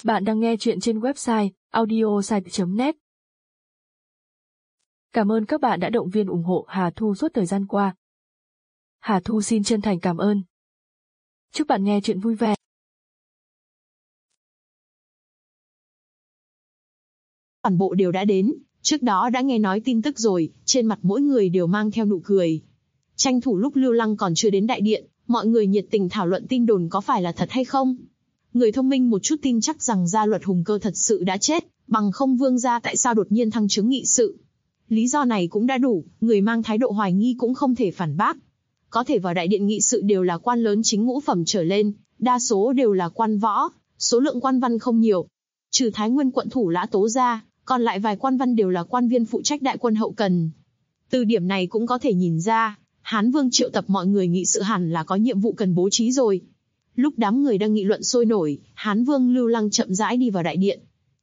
Bạn đang nghe chuyện trên website audiosite.net. Cảm ơn các bạn đã động viên ủng hộ Hà Thu suốt thời gian qua. Hà Thu xin chân thành cảm ơn. Chúc bạn nghe chuyện vui vẻ. Toàn bộ đều đã đến, trước đó đã nghe nói tin tức rồi, trên mặt mỗi người đều mang theo nụ cười. Tranh thủ lúc Lưu Lăng còn chưa đến đại điện, mọi người nhiệt tình thảo luận tin đồn có phải là thật hay không. Người thông minh một chút tin chắc rằng Gia Luật Hùng Cơ thật sự đã chết, bằng không Vương gia tại sao đột nhiên thăng chức nghị sự. Lý do này cũng đã đủ, người mang thái độ hoài nghi cũng không thể phản bác. Có thể vào đại điện nghị sự đều là quan lớn chính ngũ phẩm trở lên, đa số đều là quan võ, số lượng quan văn không nhiều. Trừ Thái Nguyên quận thủ Lã Tố ra, còn lại vài quan văn đều là quan viên phụ trách đại quân hậu cần. Từ điểm này cũng có thể nhìn ra, Hán Vương triệu tập mọi người nghị sự hẳn là có nhiệm vụ cần bố trí rồi. Lúc đám người đang nghị luận sôi nổi, Hán Vương Lưu Lăng chậm rãi đi vào đại điện.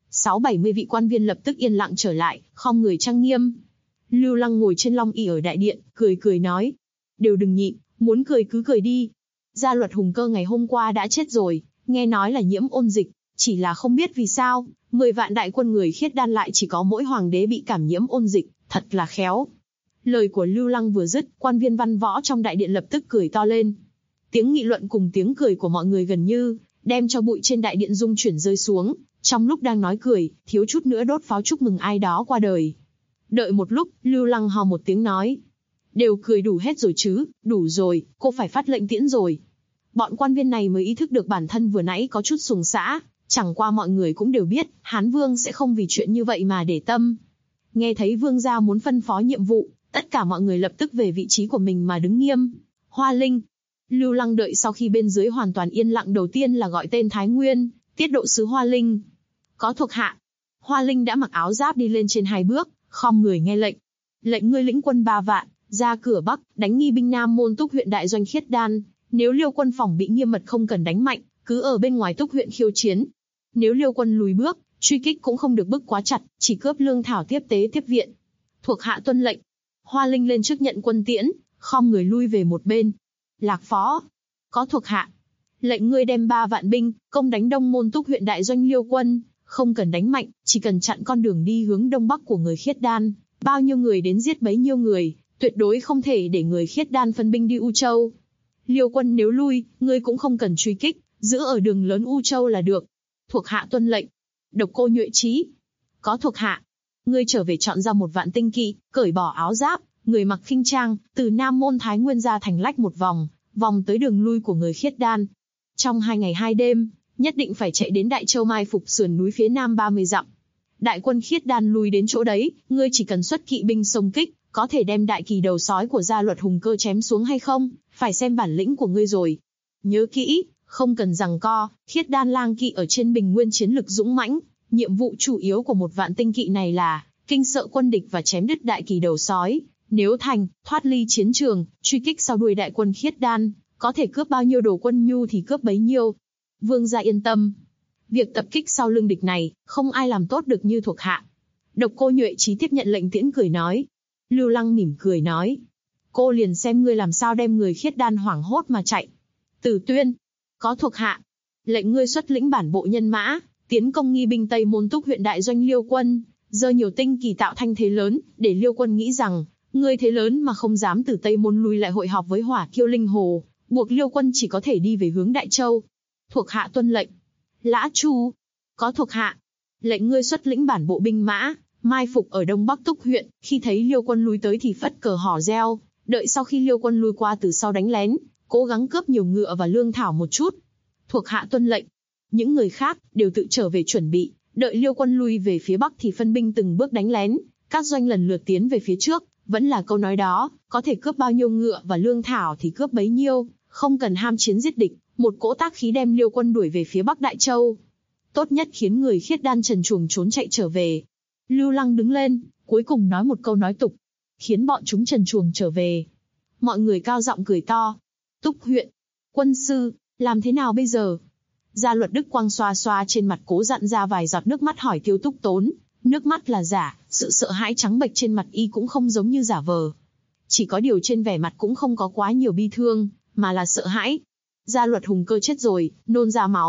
60-70 vị quan viên lập tức yên lặng trở lại, khom người trang nghiêm. Lưu Lăng ngồi trên long ỷ ở đại điện, cười nói. Đều đừng nhịn, muốn cười cứ cười đi. Gia Luật Hùng Cơ ngày hôm qua đã chết rồi, nghe nói là nhiễm ôn dịch, chỉ là không biết vì sao, 10 vạn đại quân người khiết đan lại chỉ có mỗi hoàng đế bị cảm nhiễm ôn dịch, thật là khéo. Lời của Lưu Lăng vừa dứt, quan viên văn võ trong đại điện lập tức cười to lên. Tiếng nghị luận cùng tiếng cười của mọi người gần như đem cho bụi trên đại điện rung chuyển rơi xuống. Trong lúc đang nói cười, thiếu chút nữa đốt pháo chúc mừng ai đó qua đời. Đợi một lúc, Lưu Lăng hò một tiếng nói. Đều cười đủ hết rồi chứ, đủ rồi, cô phải phát lệnh tiễn rồi. Bọn quan viên này mới ý thức được bản thân vừa nãy có chút xuồng xã, chẳng qua mọi người cũng đều biết, Hán Vương sẽ không vì chuyện như vậy mà để tâm. Nghe thấy Vương gia muốn phân phó nhiệm vụ, tất cả mọi người lập tức về vị trí của mình mà đứng nghiêm. Hoa Linh. Lưu Lăng đợi sau khi bên dưới hoàn toàn yên lặng đầu tiên là gọi tên Thái Nguyên, tiết độ sứ Hoa Linh. Có thuộc hạ. Hoa Linh đã mặc áo giáp đi lên trên 2 bước, khom người nghe lệnh. Lệnh ngươi lĩnh quân 3 vạn, ra cửa Bắc, đánh nghi binh Nam Môn Túc huyện đại doanh khiết đan. Nếu Liêu quân phòng bị nghiêm mật không cần đánh mạnh, cứ ở bên ngoài Túc huyện khiêu chiến. Nếu Liêu quân lùi bước, truy kích cũng không được bức quá chặt, chỉ cướp lương thảo tiếp tế tiếp viện. Thuộc hạ tuân lệnh. Hoa Linh lên trước nhận quân tiễn, khom người lui về một bên. Lạc phó. Có thuộc hạ. Lệnh ngươi đem 3 vạn binh, công đánh Đông Môn Túc huyện đại doanh Liêu quân, không cần đánh mạnh, chỉ cần chặn con đường đi hướng đông bắc của người khiết đan, bao nhiêu người đến giết bấy nhiêu người, tuyệt đối không thể để người khiết đan phân binh đi U Châu. Liêu quân nếu lui, ngươi cũng không cần truy kích, giữ ở đường lớn U Châu là được. Thuộc hạ tuân lệnh. Độc Cô Nhuệ Chí. Có thuộc hạ. Ngươi trở về chọn ra 1 vạn tinh kỵ, cởi bỏ áo giáp, người mặc khinh trang, từ Nam Môn Thái Nguyên ra thành lách một vòng, vòng tới đường lui của người khiết đan. Trong 2 ngày 2 đêm, nhất định phải chạy đến Đại Châu mai phục sườn núi phía nam 30 dặm. Đại quân khiết đan lui đến chỗ đấy, ngươi chỉ cần xuất kỵ binh xông kích, có thể đem đại kỳ đầu sói của Gia Luật Hùng Cơ chém xuống hay không, phải xem bản lĩnh của ngươi rồi. Nhớ kỹ, không cần giằng co, khiết đan lang kỵ ở trên bình nguyên chiến lực dũng mãnh, nhiệm vụ chủ yếu của 1 vạn tinh kỵ này là kinh sợ quân địch và chém đứt đại kỳ đầu sói. Nếu thành, thoát ly chiến trường, truy kích sau đuôi đại quân khiết đan, có thể cướp bao nhiêu đồ quân nhu thì cướp bấy nhiêu. Vương gia yên tâm. Việc tập kích sau lưng địch này, không ai làm tốt được như thuộc hạ. Độc Cô Nhuệ Chí tiếp nhận lệnh tiễn cười nói. Lưu Lăng mỉm cười nói. Cô liền xem ngươi làm sao đem người khiết đan hoảng hốt mà chạy. Tử Tuyên. Có thuộc hạ. Lệnh ngươi xuất lĩnh bản bộ nhân mã, tiến công nghi binh Tây Môn Túc huyện đại doanh Liêu quân, giơ nhiều tinh kỳ tạo thanh thế lớn, để Liêu quân nghĩ rằng, ngươi thế lớn mà không dám từ Tây Môn lui lại hội họp với Hỏa Kiêu Linh Hồ, buộc Liêu quân chỉ có thể đi về hướng Đại Châu. Thuộc hạ tuân lệnh. Lã Chu. Có thuộc hạ. Lệnh ngươi xuất lĩnh bản bộ binh mã, mai phục ở Đông Bắc Túc huyện, khi thấy Liêu quân lui tới thì phất cờ hò reo, đợi sau khi Liêu quân lui qua từ sau đánh lén, cố gắng cướp nhiều ngựa và lương thảo một chút. Thuộc hạ tuân lệnh. Những người khác đều tự trở về chuẩn bị, đợi Liêu quân lui về phía Bắc thì phân binh từng bước đánh lén, các doanh lần lượt tiến về phía trước. Vẫn là câu nói đó, có thể cướp bao nhiêu ngựa và lương thảo thì cướp bấy nhiêu, không cần ham chiến giết địch, một cỗ tác khí đem Liêu quân đuổi về phía Bắc Đại Châu. Tốt nhất khiến người khiết đan trần truồng trốn chạy trở về. Lưu Lăng đứng lên, cuối cùng nói một câu nói tục, khiến bọn chúng trần truồng trở về. Mọi người cao giọng cười to. Túc huyện. Quân sư, làm thế nào bây giờ? Gia Luật Đức Quang xoa xoa trên mặt cố dặn ra vài giọt nước mắt hỏi Tiêu Túc Tốn. Nước mắt là giả, sự sợ hãi trắng bệch trên mặt y cũng không giống như giả vờ. Chỉ có điều trên vẻ mặt cũng không có quá nhiều bi thương, mà là sợ hãi. Gia Luật Hùng Cơ chết rồi, nôn ra máu,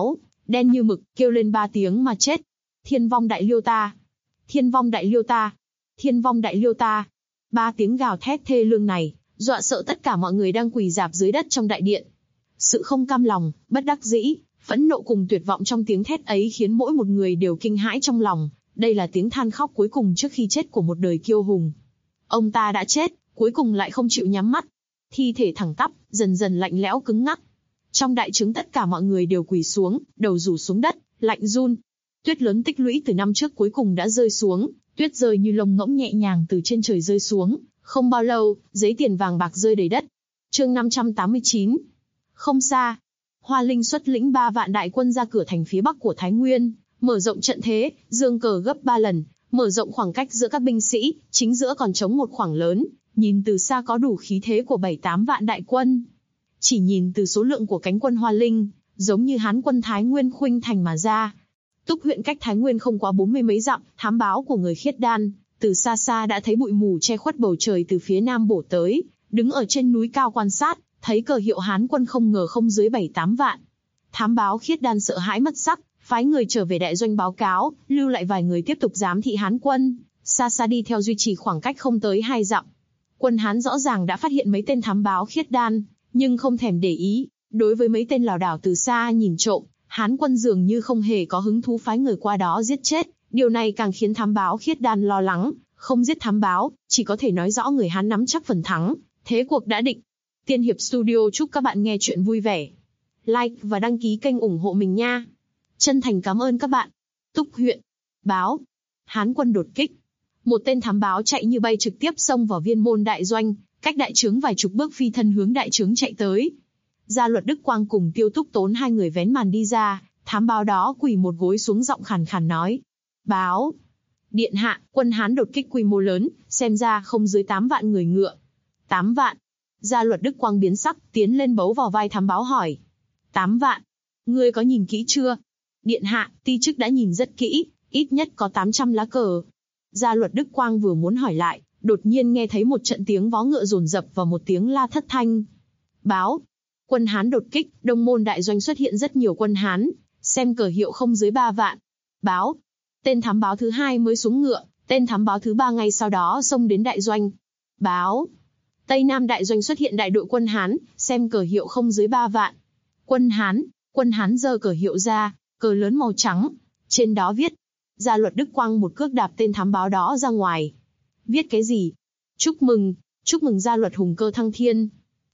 đen như mực, kêu lên 3 tiếng mà chết. Thiên vong đại liêu ta! Thiên vong đại liêu ta! Thiên vong đại liêu ta! 3 tiếng gào thét thê lương này, dọa sợ tất cả mọi người đang quỳ rạp dưới đất trong đại điện. Sự không cam lòng, bất đắc dĩ, phẫn nộ cùng tuyệt vọng trong tiếng thét ấy khiến mỗi một người đều kinh hãi trong lòng. Đây là tiếng than khóc cuối cùng trước khi chết của một đời kiêu hùng. Ông ta đã chết, cuối cùng lại không chịu nhắm mắt. Thi thể thẳng tắp, dần dần lạnh lẽo cứng ngắc. Trong đại trướng tất cả mọi người đều quỳ xuống, đầu rủ xuống đất, lạnh run. Tuyết lớn tích lũy từ năm trước cuối cùng đã rơi xuống, tuyết rơi như lông ngỗng nhẹ nhàng từ trên trời rơi xuống. Không bao lâu, giấy tiền vàng bạc rơi đầy đất. Chương 589. Không xa, Hoa Linh xuất lĩnh 3 vạn đại quân ra cửa thành phía bắc của Thái Nguyên, mở rộng trận thế, giương cờ gấp 3 lần, mở rộng khoảng cách giữa các binh sĩ, chính giữa còn trống một khoảng lớn, nhìn từ xa có đủ khí thế của 7-8 vạn đại quân. Chỉ nhìn từ số lượng của cánh quân Hoa Linh, giống như Hán quân Thái Nguyên khuynh thành mà ra. Túc huyện cách Thái Nguyên không quá 40 mấy dặm, thám báo của người Khiết Đan, từ xa xa đã thấy bụi mù che khuất bầu trời từ phía nam bổ tới, đứng ở trên núi cao quan sát, thấy cờ hiệu Hán quân không ngờ không dưới 7-8 vạn. Thám báo Khiết Đan sợ hãi mất sắc, phái người trở về đại doanh báo cáo, lưu lại vài người tiếp tục giám thị Hán quân, xa xa đi theo duy trì khoảng cách không tới 2 dặm. Quân Hán rõ ràng đã phát hiện mấy tên thám báo Khiết Đan, nhưng không thèm để ý. Đối với mấy tên lảo đảo từ xa nhìn trộm, Hán quân dường như không hề có hứng thú phái người qua đó giết chết. Điều này càng khiến thám báo Khiết Đan lo lắng, không giết thám báo, chỉ có thể nói rõ người Hán nắm chắc phần thắng, thế cuộc đã định. Tiên Hiệp Studio chúc các bạn nghe chuyện vui vẻ. Like và đăng ký kênh ủng hộ mình nha. Chân thành cảm ơn các bạn. Túc huyện. Báo. Hán quân đột kích. Một tên thám báo chạy như bay trực tiếp xông vào viên môn đại doanh, cách đại trướng vài chục bước phi thân hướng đại trướng chạy tới. Gia Luật Đức Quang cùng Tiêu Túc Tốn hai người vén màn đi ra, thám báo đó quỳ một gối xuống giọng khàn khàn nói. Báo. Điện hạ, quân Hán đột kích quy mô lớn, xem ra không dưới 8 vạn người ngựa. 8 vạn. Gia Luật Đức Quang biến sắc, tiến lên bấu vào vai thám báo hỏi. 8 vạn. Ngươi có nhìn kỹ chưa? Điện hạ, ti chức đã nhìn rất kỹ, ít nhất có 800 lá cờ. Gia Luật Đức Quang vừa muốn hỏi lại, đột nhiên nghe thấy một trận tiếng vó ngựa dồn dập và một tiếng la thất thanh. Báo. Quân Hán đột kích, Đông Môn đại doanh xuất hiện rất nhiều quân Hán, xem cờ hiệu không dưới 3 vạn. Báo. Tên thám báo thứ 2 mới xuống ngựa, tên thám báo thứ 3 ngay sau đó xông đến đại doanh. Báo. Tây Nam đại doanh xuất hiện đại đội quân Hán, xem cờ hiệu không dưới 3 vạn. Quân Hán giơ cờ hiệu ra, cờ lớn màu trắng, trên đó viết. Gia Luật Đức Quang một cước đạp tên thám báo đó ra ngoài. Viết cái gì? Chúc mừng Gia Luật hùng cơ thăng thiên.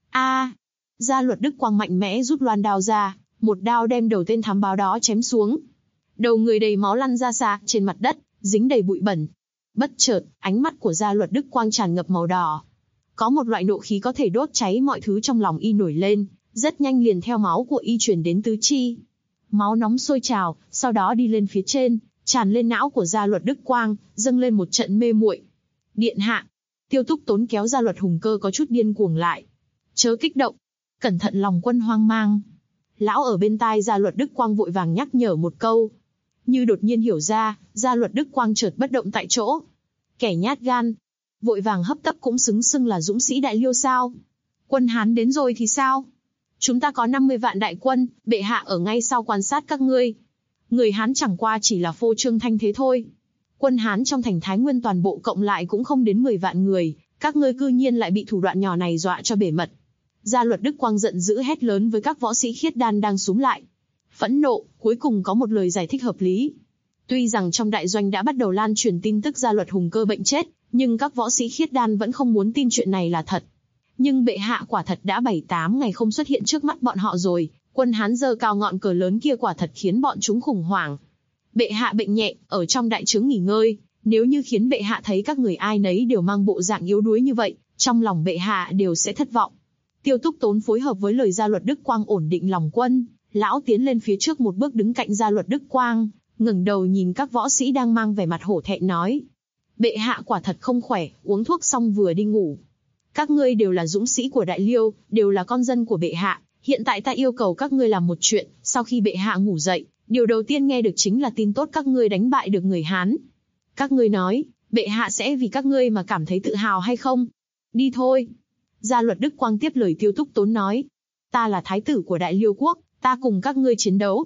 Gia Luật Đức Quang mạnh mẽ rút loan đao ra, một đao đem đầu tên thám báo đó chém xuống. Đầu người đầy máu lăn ra xa, trên mặt đất, dính đầy bụi bẩn. Bất chợt, ánh mắt của Gia Luật Đức Quang tràn ngập màu đỏ. Có một loại nộ khí có thể đốt cháy mọi thứ trong lòng y nổi lên, rất nhanh liền theo máu của y truyền đến tứ chi. Máu nóng sôi trào, sau đó đi lên phía trên, tràn lên não của Gia Luật Đức Quang, dâng lên một trận mê muội. Điện hạ. Tiêu Túc Tốn kéo Gia Luật hùng cơ có chút điên cuồng lại. Chớ kích động. Cẩn thận lòng quân hoang mang. Lão ở bên tai Gia Luật Đức Quang vội vàng nhắc nhở một câu. Như đột nhiên hiểu ra, Gia Luật Đức Quang chợt bất động tại chỗ. Kẻ nhát gan. Vội vàng hấp tấp cũng xứng xưng là dũng sĩ đại liêu sao? Quân Hán đến rồi thì sao? Chúng ta có 50 vạn đại quân, bệ hạ ở ngay sau quan sát các ngươi. Người Hán chẳng qua chỉ là phô trương thanh thế thôi. Quân Hán trong thành Thái Nguyên toàn bộ cộng lại cũng không đến 10 vạn người, các ngươi cư nhiên lại bị thủ đoạn nhỏ này dọa cho bể mật. Gia Luật Đức Quang giận dữ hét lớn với các võ sĩ Khiết Đan đang xúm lại. Phẫn nộ, cuối cùng có một lời giải thích hợp lý. Tuy rằng trong đại doanh đã bắt đầu lan truyền tin tức Gia Luật hùng cơ bệnh chết, nhưng các võ sĩ Khiết Đan vẫn không muốn tin chuyện này là thật. Nhưng bệ hạ quả thật đã 7-8 ngày không xuất hiện trước mắt bọn họ rồi, quân Hán giơ cao ngọn cờ lớn kia quả thật khiến bọn chúng khủng hoảng. Bệ hạ bệnh nhẹ, ở trong đại trướng nghỉ ngơi, nếu như khiến bệ hạ thấy các người ai nấy đều mang bộ dạng yếu đuối như vậy, trong lòng bệ hạ đều sẽ thất vọng. Tiêu Túc Tốn phối hợp với lời Gia Luật Đức Quang ổn định lòng quân, lão tiến lên phía trước một bước đứng cạnh Gia Luật Đức Quang, ngẩng đầu nhìn các võ sĩ đang mang vẻ mặt hổ thẹn nói. Bệ hạ quả thật không khỏe, uống thuốc xong vừa đi ngủ. Các ngươi đều là dũng sĩ của Đại Liêu, đều là con dân của bệ hạ, hiện tại ta yêu cầu các ngươi làm một chuyện, sau khi bệ hạ ngủ dậy, điều đầu tiên nghe được chính là tin tốt các ngươi đánh bại được người Hán. Các ngươi nói, bệ hạ sẽ vì các ngươi mà cảm thấy tự hào hay không? Đi thôi. Gia Luật Đức Quang tiếp lời Tiêu Túc Tốn nói. Ta là thái tử của Đại Liêu quốc, ta cùng các ngươi chiến đấu.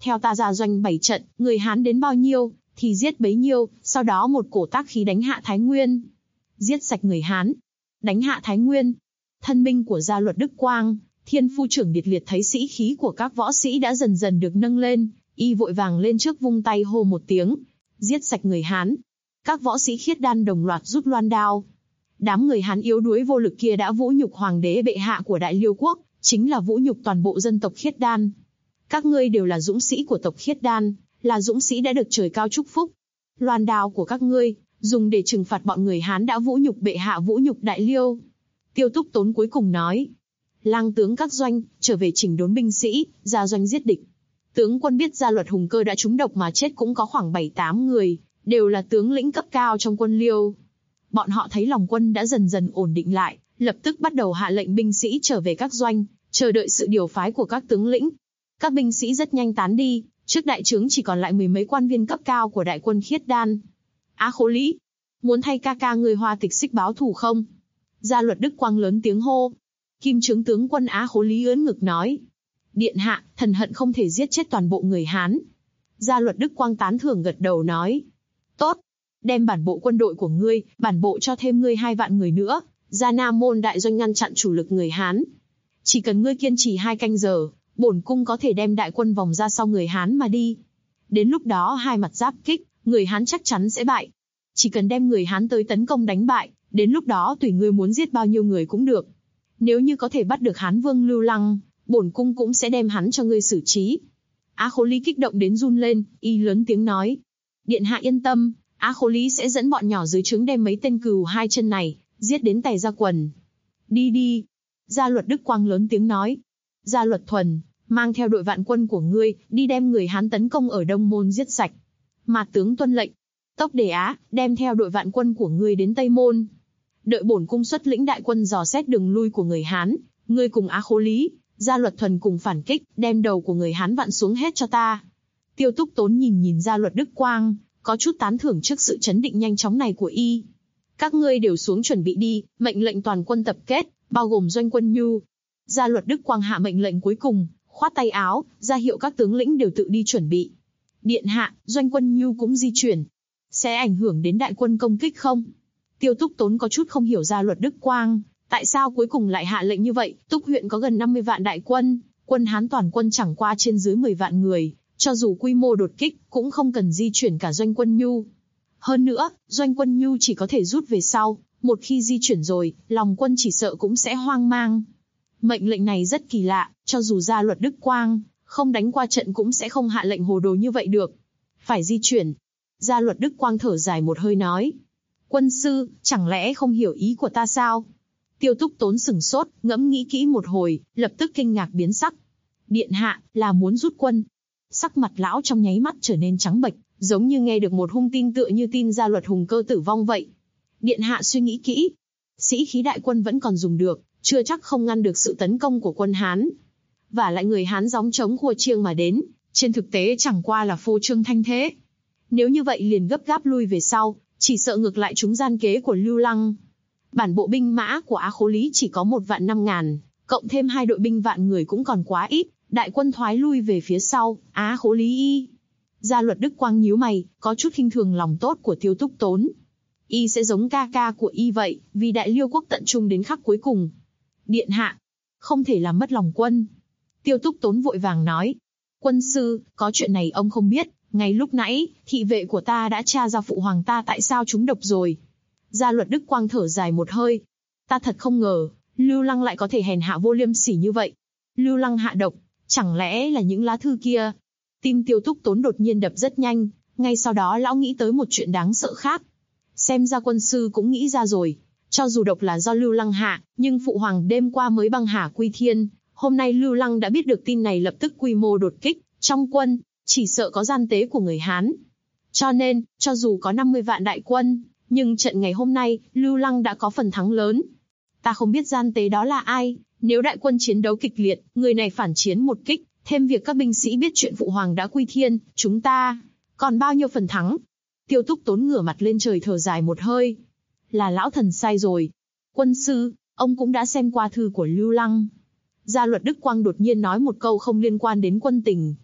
Theo ta ra doanh 7 trận, người Hán đến bao nhiêu, thì giết bấy nhiêu, sau đó một cổ tác khí đánh hạ Thái Nguyên. Giết sạch người Hán, đánh hạ Thái Nguyên. Thân binh của gia luật Đức Quang, Thiên Phu trưởng Điệt Liệt thấy sĩ khí của các võ sĩ đã dần dần được nâng lên, y vội vàng lên trước vung tay hô một tiếng, giết sạch người Hán. Các võ sĩ khiết đan đồng loạt rút loan đao. Đám người Hán yếu đuối vô lực kia đã vũ nhục hoàng đế bệ hạ của Đại Liêu quốc, chính là vũ nhục toàn bộ dân tộc khiết đan. Các ngươi đều là dũng sĩ của tộc khiết đan, là dũng sĩ đã được trời cao chúc phúc. Loan đao của các ngươi, dùng để trừng phạt bọn người Hán đã vũ nhục bệ hạ, vũ nhục Đại Liêu. Tiêu Túc Tốn cuối cùng nói, lang tướng các doanh, trở về chỉnh đốn binh sĩ, ra doanh giết địch. Tướng quân biết gia luật Hùng Cơ đã trúng độc mà chết cũng có khoảng 7-8 người, đều là tướng lĩnh cấp cao trong quân Liêu. Bọn họ thấy lòng quân đã dần dần ổn định lại, lập tức bắt đầu hạ lệnh binh sĩ trở về các doanh, chờ đợi sự điều phái của các tướng lĩnh. Các binh sĩ rất nhanh tán đi, trước đại trướng chỉ còn lại 10 mấy quan viên cấp cao của đại quân khiết đan. Á Khố Lý, muốn thay ca ca người Hoa Tịch Xích báo thù không? Gia luật Đức Quang lớn tiếng hô. Kim Trướng tướng quân Á Khố Lý ưỡn ngực nói, điện hạ, thần hận không thể giết chết toàn bộ người Hán. Gia luật Đức Quang tán thưởng gật đầu nói, tốt, đem bản bộ quân đội của ngươi, bản bộ cho thêm ngươi 2 vạn người nữa, ra Nam Môn đại doanh ngăn chặn chủ lực người Hán. Chỉ cần ngươi kiên trì 2 canh giờ, bổn cung có thể đem đại quân vòng ra sau người Hán mà đi. Đến lúc đó hai mặt giáp kích, người Hán chắc chắn sẽ bại. Chỉ cần đem người Hán tới tấn công đánh bại, đến lúc đó tùy ngươi muốn giết bao nhiêu người cũng được. Nếu như có thể bắt được Hán vương Lưu Lăng, bổn cung cũng sẽ đem hắn cho ngươi xử trí. Á Khố Lý kích động đến run lên, y lớn tiếng nói, điện hạ yên tâm, Á Khố Lý sẽ dẫn bọn nhỏ dưới trướng đem mấy tên cừu 2 chân này, giết đến tè ra quần. Đi đi. Gia luật Đức Quang lớn tiếng nói. Gia luật Thuần, mang theo đội vạn quân của ngươi, đi đem người Hán tấn công ở Đông Môn giết sạch. Mạt tướng tuân lệnh. Tốc Đề Á, đem theo đội vạn quân của ngươi đến Tây Môn. Đợi bổn cung xuất lĩnh đại quân dò xét đường lui của người Hán, ngươi cùng Á Khố Lý, Gia luật Thuần cùng phản kích, đem đầu của người Hán vặn xuống hết cho ta. Tiêu Túc Tốn nhìn Gia luật Đức Quang, có chút tán thưởng trước sự chấn định nhanh chóng này của y. Các ngươi đều xuống chuẩn bị đi, mệnh lệnh toàn quân tập kết, bao gồm doanh quân Nhu. Gia luật Đức Quang hạ mệnh lệnh cuối cùng, khoát tay áo, ra hiệu các tướng lĩnh đều tự đi chuẩn bị. Điện hạ, doanh quân Nhu cũng di chuyển. Sẽ ảnh hưởng đến đại quân công kích không? Tiêu Túc Tốn có chút không hiểu Gia luật Đức Quang, tại sao cuối cùng lại hạ lệnh như vậy. Túc huyện có gần 50 vạn đại quân, quân Hán toàn quân chẳng qua trên dưới 10 vạn người, cho dù quy mô đột kích, cũng không cần di chuyển cả doanh quân Nhu. Hơn nữa, doanh quân Nhu chỉ có thể rút về sau, một khi di chuyển rồi, lòng quân chỉ sợ cũng sẽ hoang mang. Mệnh lệnh này rất kỳ lạ, cho dù Gia luật Đức Quang không đánh qua trận cũng sẽ không hạ lệnh hồ đồ như vậy được. Phải di chuyển. Gia luật Đức Quang thở dài một hơi nói. Quân sư, chẳng lẽ không hiểu ý của ta sao? Tiêu Túc Tốn sửng sốt, ngẫm nghĩ kỹ một hồi, lập tức kinh ngạc biến sắc. Điện hạ, là muốn rút quân. Sắc mặt lão trong nháy mắt trở nên trắng bệch, giống như nghe được một hung tin tựa như tin Gia luật Hùng Cơ tử vong vậy. Điện hạ suy nghĩ kỹ. Sĩ khí đại quân vẫn còn dùng được, chưa chắc không ngăn được sự tấn công của quân Hán. Và lại người Hán gióng trống khua chiêng mà đến, trên thực tế chẳng qua là phô trương thanh thế. Nếu như vậy liền gấp gáp lui về sau, chỉ sợ ngược lại chúng gian kế của Lưu Lăng. Bản bộ binh mã của Á Khố Lý chỉ có 1.500.000, cộng thêm 2 đội binh vạn người cũng còn quá ít, đại quân thoái lui về phía sau, Á Khố Lý y. Gia luật Đức Quang nhíu mày, có chút khinh thường lòng tốt của Tiêu Túc Tốn. Y sẽ giống ca ca của y vậy, vì Đại Liêu quốc tận trung đến khắc cuối cùng. Điện hạ, không thể làm mất lòng quân. Tiêu Túc Tốn vội vàng nói. Quân sư, có chuyện này ông không biết, ngay lúc nãy, thị vệ của ta đã tra ra phụ hoàng ta tại sao trúng độc rồi. Gia luật Đức Quang thở dài một hơi. Ta thật không ngờ, Lưu Lăng lại có thể hèn hạ vô liêm sỉ như vậy. Lưu Lăng hạ độc, chẳng lẽ là những lá thư kia? Tim Tiêu Túc Tốn đột nhiên đập rất nhanh, ngay sau đó lão nghĩ tới một chuyện đáng sợ khác. Xem ra quân sư cũng nghĩ ra rồi, cho dù độc là do Lưu Lăng hạ, nhưng phụ hoàng đêm qua mới băng hà quy thiên, hôm nay Lưu Lăng đã biết được tin này lập tức quy mô đột kích, trong quân, chỉ sợ có gian tế của người Hán. Cho nên, cho dù có 50 vạn đại quân, nhưng trận ngày hôm nay, Lưu Lăng đã có phần thắng lớn. Ta không biết gian tế đó là ai, nếu đại quân chiến đấu kịch liệt, người này phản chiến một kích, thêm việc các binh sĩ biết chuyện phụ hoàng đã quy thiên, chúng ta còn bao nhiêu phần thắng? Tiêu Túc Tốn ngửa mặt lên trời thở dài một hơi. Là lão thần sai rồi. Quân sư, ông cũng đã xem qua thư của Lưu Lăng. Gia luật Đức Quang đột nhiên nói một câu không liên quan đến quân tình.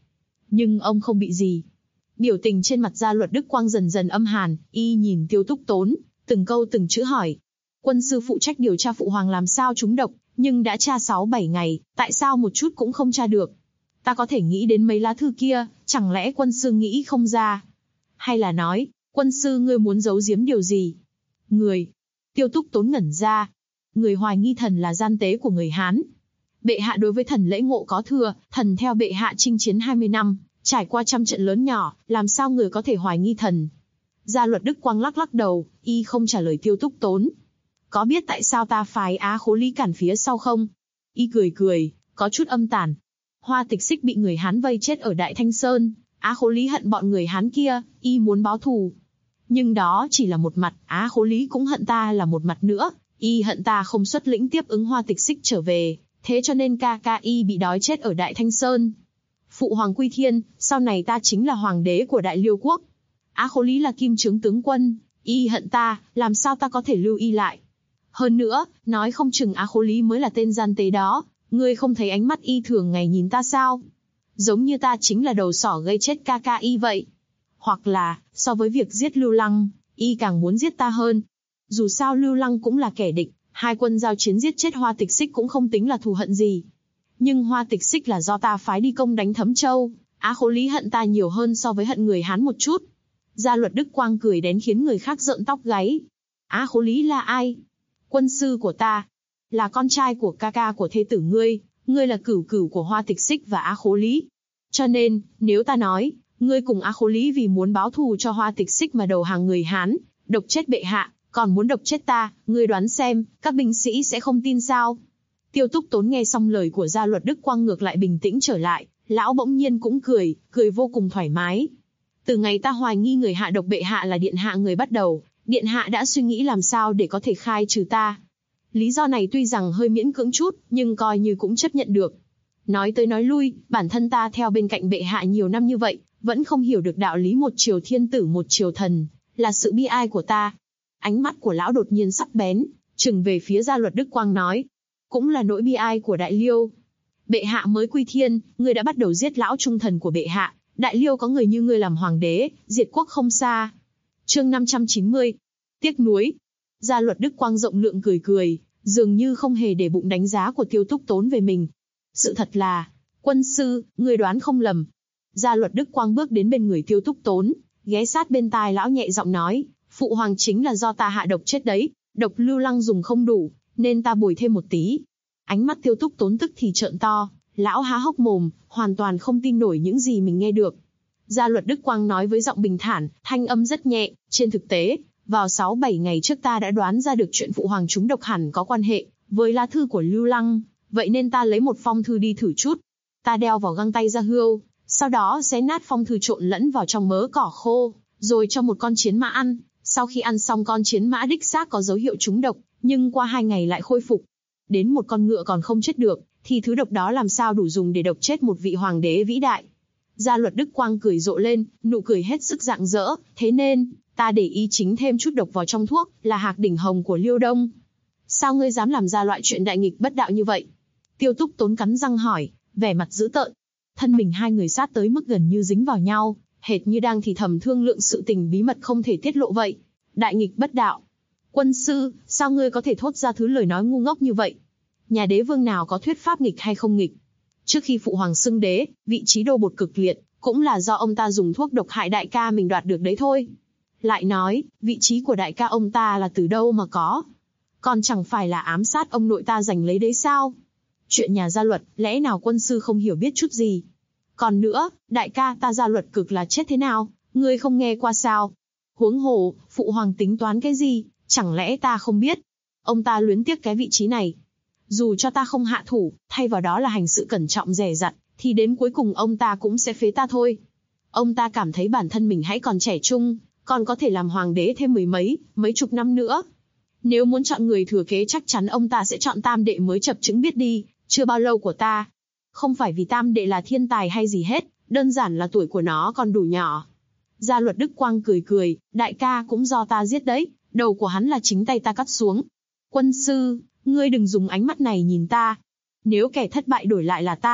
Nhưng ông không bị gì. Biểu tình trên mặt Gia Luật Đức Quang dần dần âm hàn, y nhìn Tiêu Túc Tốn, từng câu từng chữ hỏi. Quân sư phụ trách điều tra phụ hoàng làm sao trúng độc, nhưng đã tra 6-7 ngày, tại sao một chút cũng không tra được? Ta có thể nghĩ đến mấy lá thư kia, chẳng lẽ quân sư nghĩ không ra? Hay là nói, quân sư ngươi muốn giấu giếm điều gì? Người. Tiêu Túc Tốn ngẩn ra. Người hoài nghi thần là gian tế của người Hán. Bệ hạ đối với thần lễ ngộ có thừa, thần theo bệ hạ chinh chiến 20 năm, trải qua trăm trận lớn nhỏ, làm sao người có thể hoài nghi thần? Gia Luật Đức Quang lắc lắc đầu, y không trả lời Tiêu Túc Tốn. Có biết tại sao ta phái Á Khố Lý cản phía sau không? Y cười cười, có chút âm tàn. Hoa Tịch Xích bị người Hán vây chết ở Đại Thanh Sơn, Á Khố Lý hận bọn người Hán kia, y muốn báo thù. Nhưng đó chỉ là một mặt, Á Khố Lý cũng hận ta là một mặt nữa, y hận ta không xuất lĩnh tiếp ứng Hoa Tịch Xích trở về, thế cho nên y bị đói chết ở Đại Thanh Sơn. Phụ hoàng quy thiên, sau này ta chính là hoàng đế của Đại Liêu quốc. Á Khố Lý là kim chướng tướng quân, y hận ta, làm sao ta có thể lưu y lại? Hơn nữa, nói không chừng Á Khố Lý mới là tên gian tế đó, ngươi không thấy ánh mắt y thường ngày nhìn ta sao? Giống như ta chính là đầu sỏ gây chết y vậy. Hoặc là, so với việc giết Lưu Lăng, y càng muốn giết ta hơn. Dù sao Lưu Lăng cũng là kẻ địch, hai quân giao chiến giết chết Hoa Tịch Xích cũng không tính là thù hận gì. Nhưng Hoa Tịch Xích là do ta phái đi công đánh Thấm Châu, Á Khố Lý hận ta nhiều hơn so với hận người Hán một chút. Gia Luật Đức Quang cười đến khiến người khác rợn tóc gáy. Á Khố Lý là ai? Quân sư của ta. Là con trai của của thê tử ngươi, ngươi là cửu cửu của Hoa Tịch Xích và Á Khố Lý. Cho nên, nếu ta nói, ngươi cùng Á Khố Lý vì muốn báo thù cho Hoa Tịch Xích mà đầu hàng người Hán, độc chết bệ hạ, còn muốn độc chết ta, ngươi đoán xem, các binh sĩ sẽ không tin sao? Tiêu Túc Tốn nghe xong lời của Gia Luật Đức Quang ngược lại bình tĩnh trở lại, lão bỗng nhiên cũng cười, cười vô cùng thoải mái. Từ ngày ta hoài nghi người hạ độc bệ hạ là điện hạ người bắt đầu, điện hạ đã suy nghĩ làm sao để có thể khai trừ ta. Lý do này tuy rằng hơi miễn cưỡng chút, nhưng coi như cũng chấp nhận được. Nói tới nói lui, bản thân ta theo bên cạnh bệ hạ nhiều năm như vậy, vẫn không hiểu được đạo lý một triều thiên tử một triều thần, là sự bi ai của ta. Ánh mắt của lão đột nhiên sắc bén, trừng về phía Gia Luật Đức Quang nói. Cũng là nỗi bi ai của Đại Liêu. Bệ hạ mới quy thiên, ngươi đã bắt đầu giết lão trung thần của bệ hạ. Đại Liêu có người như ngươi làm hoàng đế, diệt quốc không xa. Chương 590. Tiếc nuối. Gia Luật Đức Quang rộng lượng cười cười, dường như không hề để bụng đánh giá của Tiêu Túc Tốn về mình. Sự thật là, quân sư, ngươi đoán không lầm. Gia Luật Đức Quang bước đến bên người Tiêu Túc Tốn, ghé sát bên tai lão nhẹ giọng nói, phụ hoàng chính là do ta hạ độc chết đấy, độc Lưu Lăng dùng không đủ, nên ta bồi thêm một tí. Ánh mắt Tiêu Túc Tốn tức thì trợn to, lão há hốc mồm, hoàn toàn không tin nổi những gì mình nghe được. Gia Luật Đức Quang nói với giọng bình thản, thanh âm rất nhẹ, trên thực tế, vào 6-7 ngày trước ta đã đoán ra được chuyện phụ hoàng chúng độc hẳn có quan hệ với lá thư của Lưu Lăng, vậy nên ta lấy một phong thư đi thử chút. Ta đeo vào găng tay ra hươu, sau đó xé nát phong thư trộn lẫn vào trong mớ cỏ khô, rồi cho một con chiến mã ăn. Sau khi ăn xong con chiến mã đích xác có dấu hiệu trúng độc, nhưng qua 2 ngày lại khôi phục. Đến một con ngựa còn không chết được, thì thứ độc đó làm sao đủ dùng để độc chết một vị hoàng đế vĩ đại. Gia Luật Đức Quang cười rộ lên, nụ cười hết sức rạng rỡ, thế nên, ta để ý chính thêm chút độc vào trong thuốc, là hạc đỉnh hồng của Liêu Đông. Sao ngươi dám làm ra loại chuyện đại nghịch bất đạo như vậy? Tiêu Túc Tốn cắn răng hỏi, vẻ mặt dữ tợn. Thân mình hai người sát tới mức gần như dính vào nhau, hệt như đang thì thầm thương lượng sự tình bí mật không thể tiết lộ vậy. Đại nghịch bất đạo. Quân sư, sao ngươi có thể thốt ra thứ lời nói ngu ngốc như vậy? Nhà đế vương nào có thuyết pháp nghịch hay không nghịch? Trước khi phụ hoàng xưng đế, vị trí đô bột cực liệt, cũng là do ông ta dùng thuốc độc hại đại ca mình đoạt được đấy thôi. Lại nói, vị trí của đại ca ông ta là từ đâu mà có? Còn chẳng phải là ám sát ông nội ta giành lấy đấy sao? Chuyện nhà Gia Luật, lẽ nào quân sư không hiểu biết chút gì? Còn nữa, đại ca ta Gia Luật Cực là chết thế nào, ngươi không nghe qua sao? Huống hồ, phụ hoàng tính toán cái gì, chẳng lẽ ta không biết? Ông ta luyến tiếc cái vị trí này. Dù cho ta không hạ thủ, thay vào đó là hành sự cẩn trọng dè dặt, thì đến cuối cùng ông ta cũng sẽ phế ta thôi. Ông ta cảm thấy bản thân mình hãy còn trẻ trung, còn có thể làm hoàng đế thêm mấy chục năm nữa. Nếu muốn chọn người thừa kế chắc chắn ông ta sẽ chọn tam đệ mới chập chững biết đi, chưa bao lâu của ta. Không phải vì tam đệ là thiên tài hay gì hết, đơn giản là tuổi của nó còn đủ nhỏ. Gia Luật Đức Quang cười cười, đại ca cũng do ta giết đấy, đầu của hắn là chính tay ta cắt xuống. Quân sư, ngươi đừng dùng ánh mắt này nhìn ta. Nếu kẻ thất bại đổi lại là ta,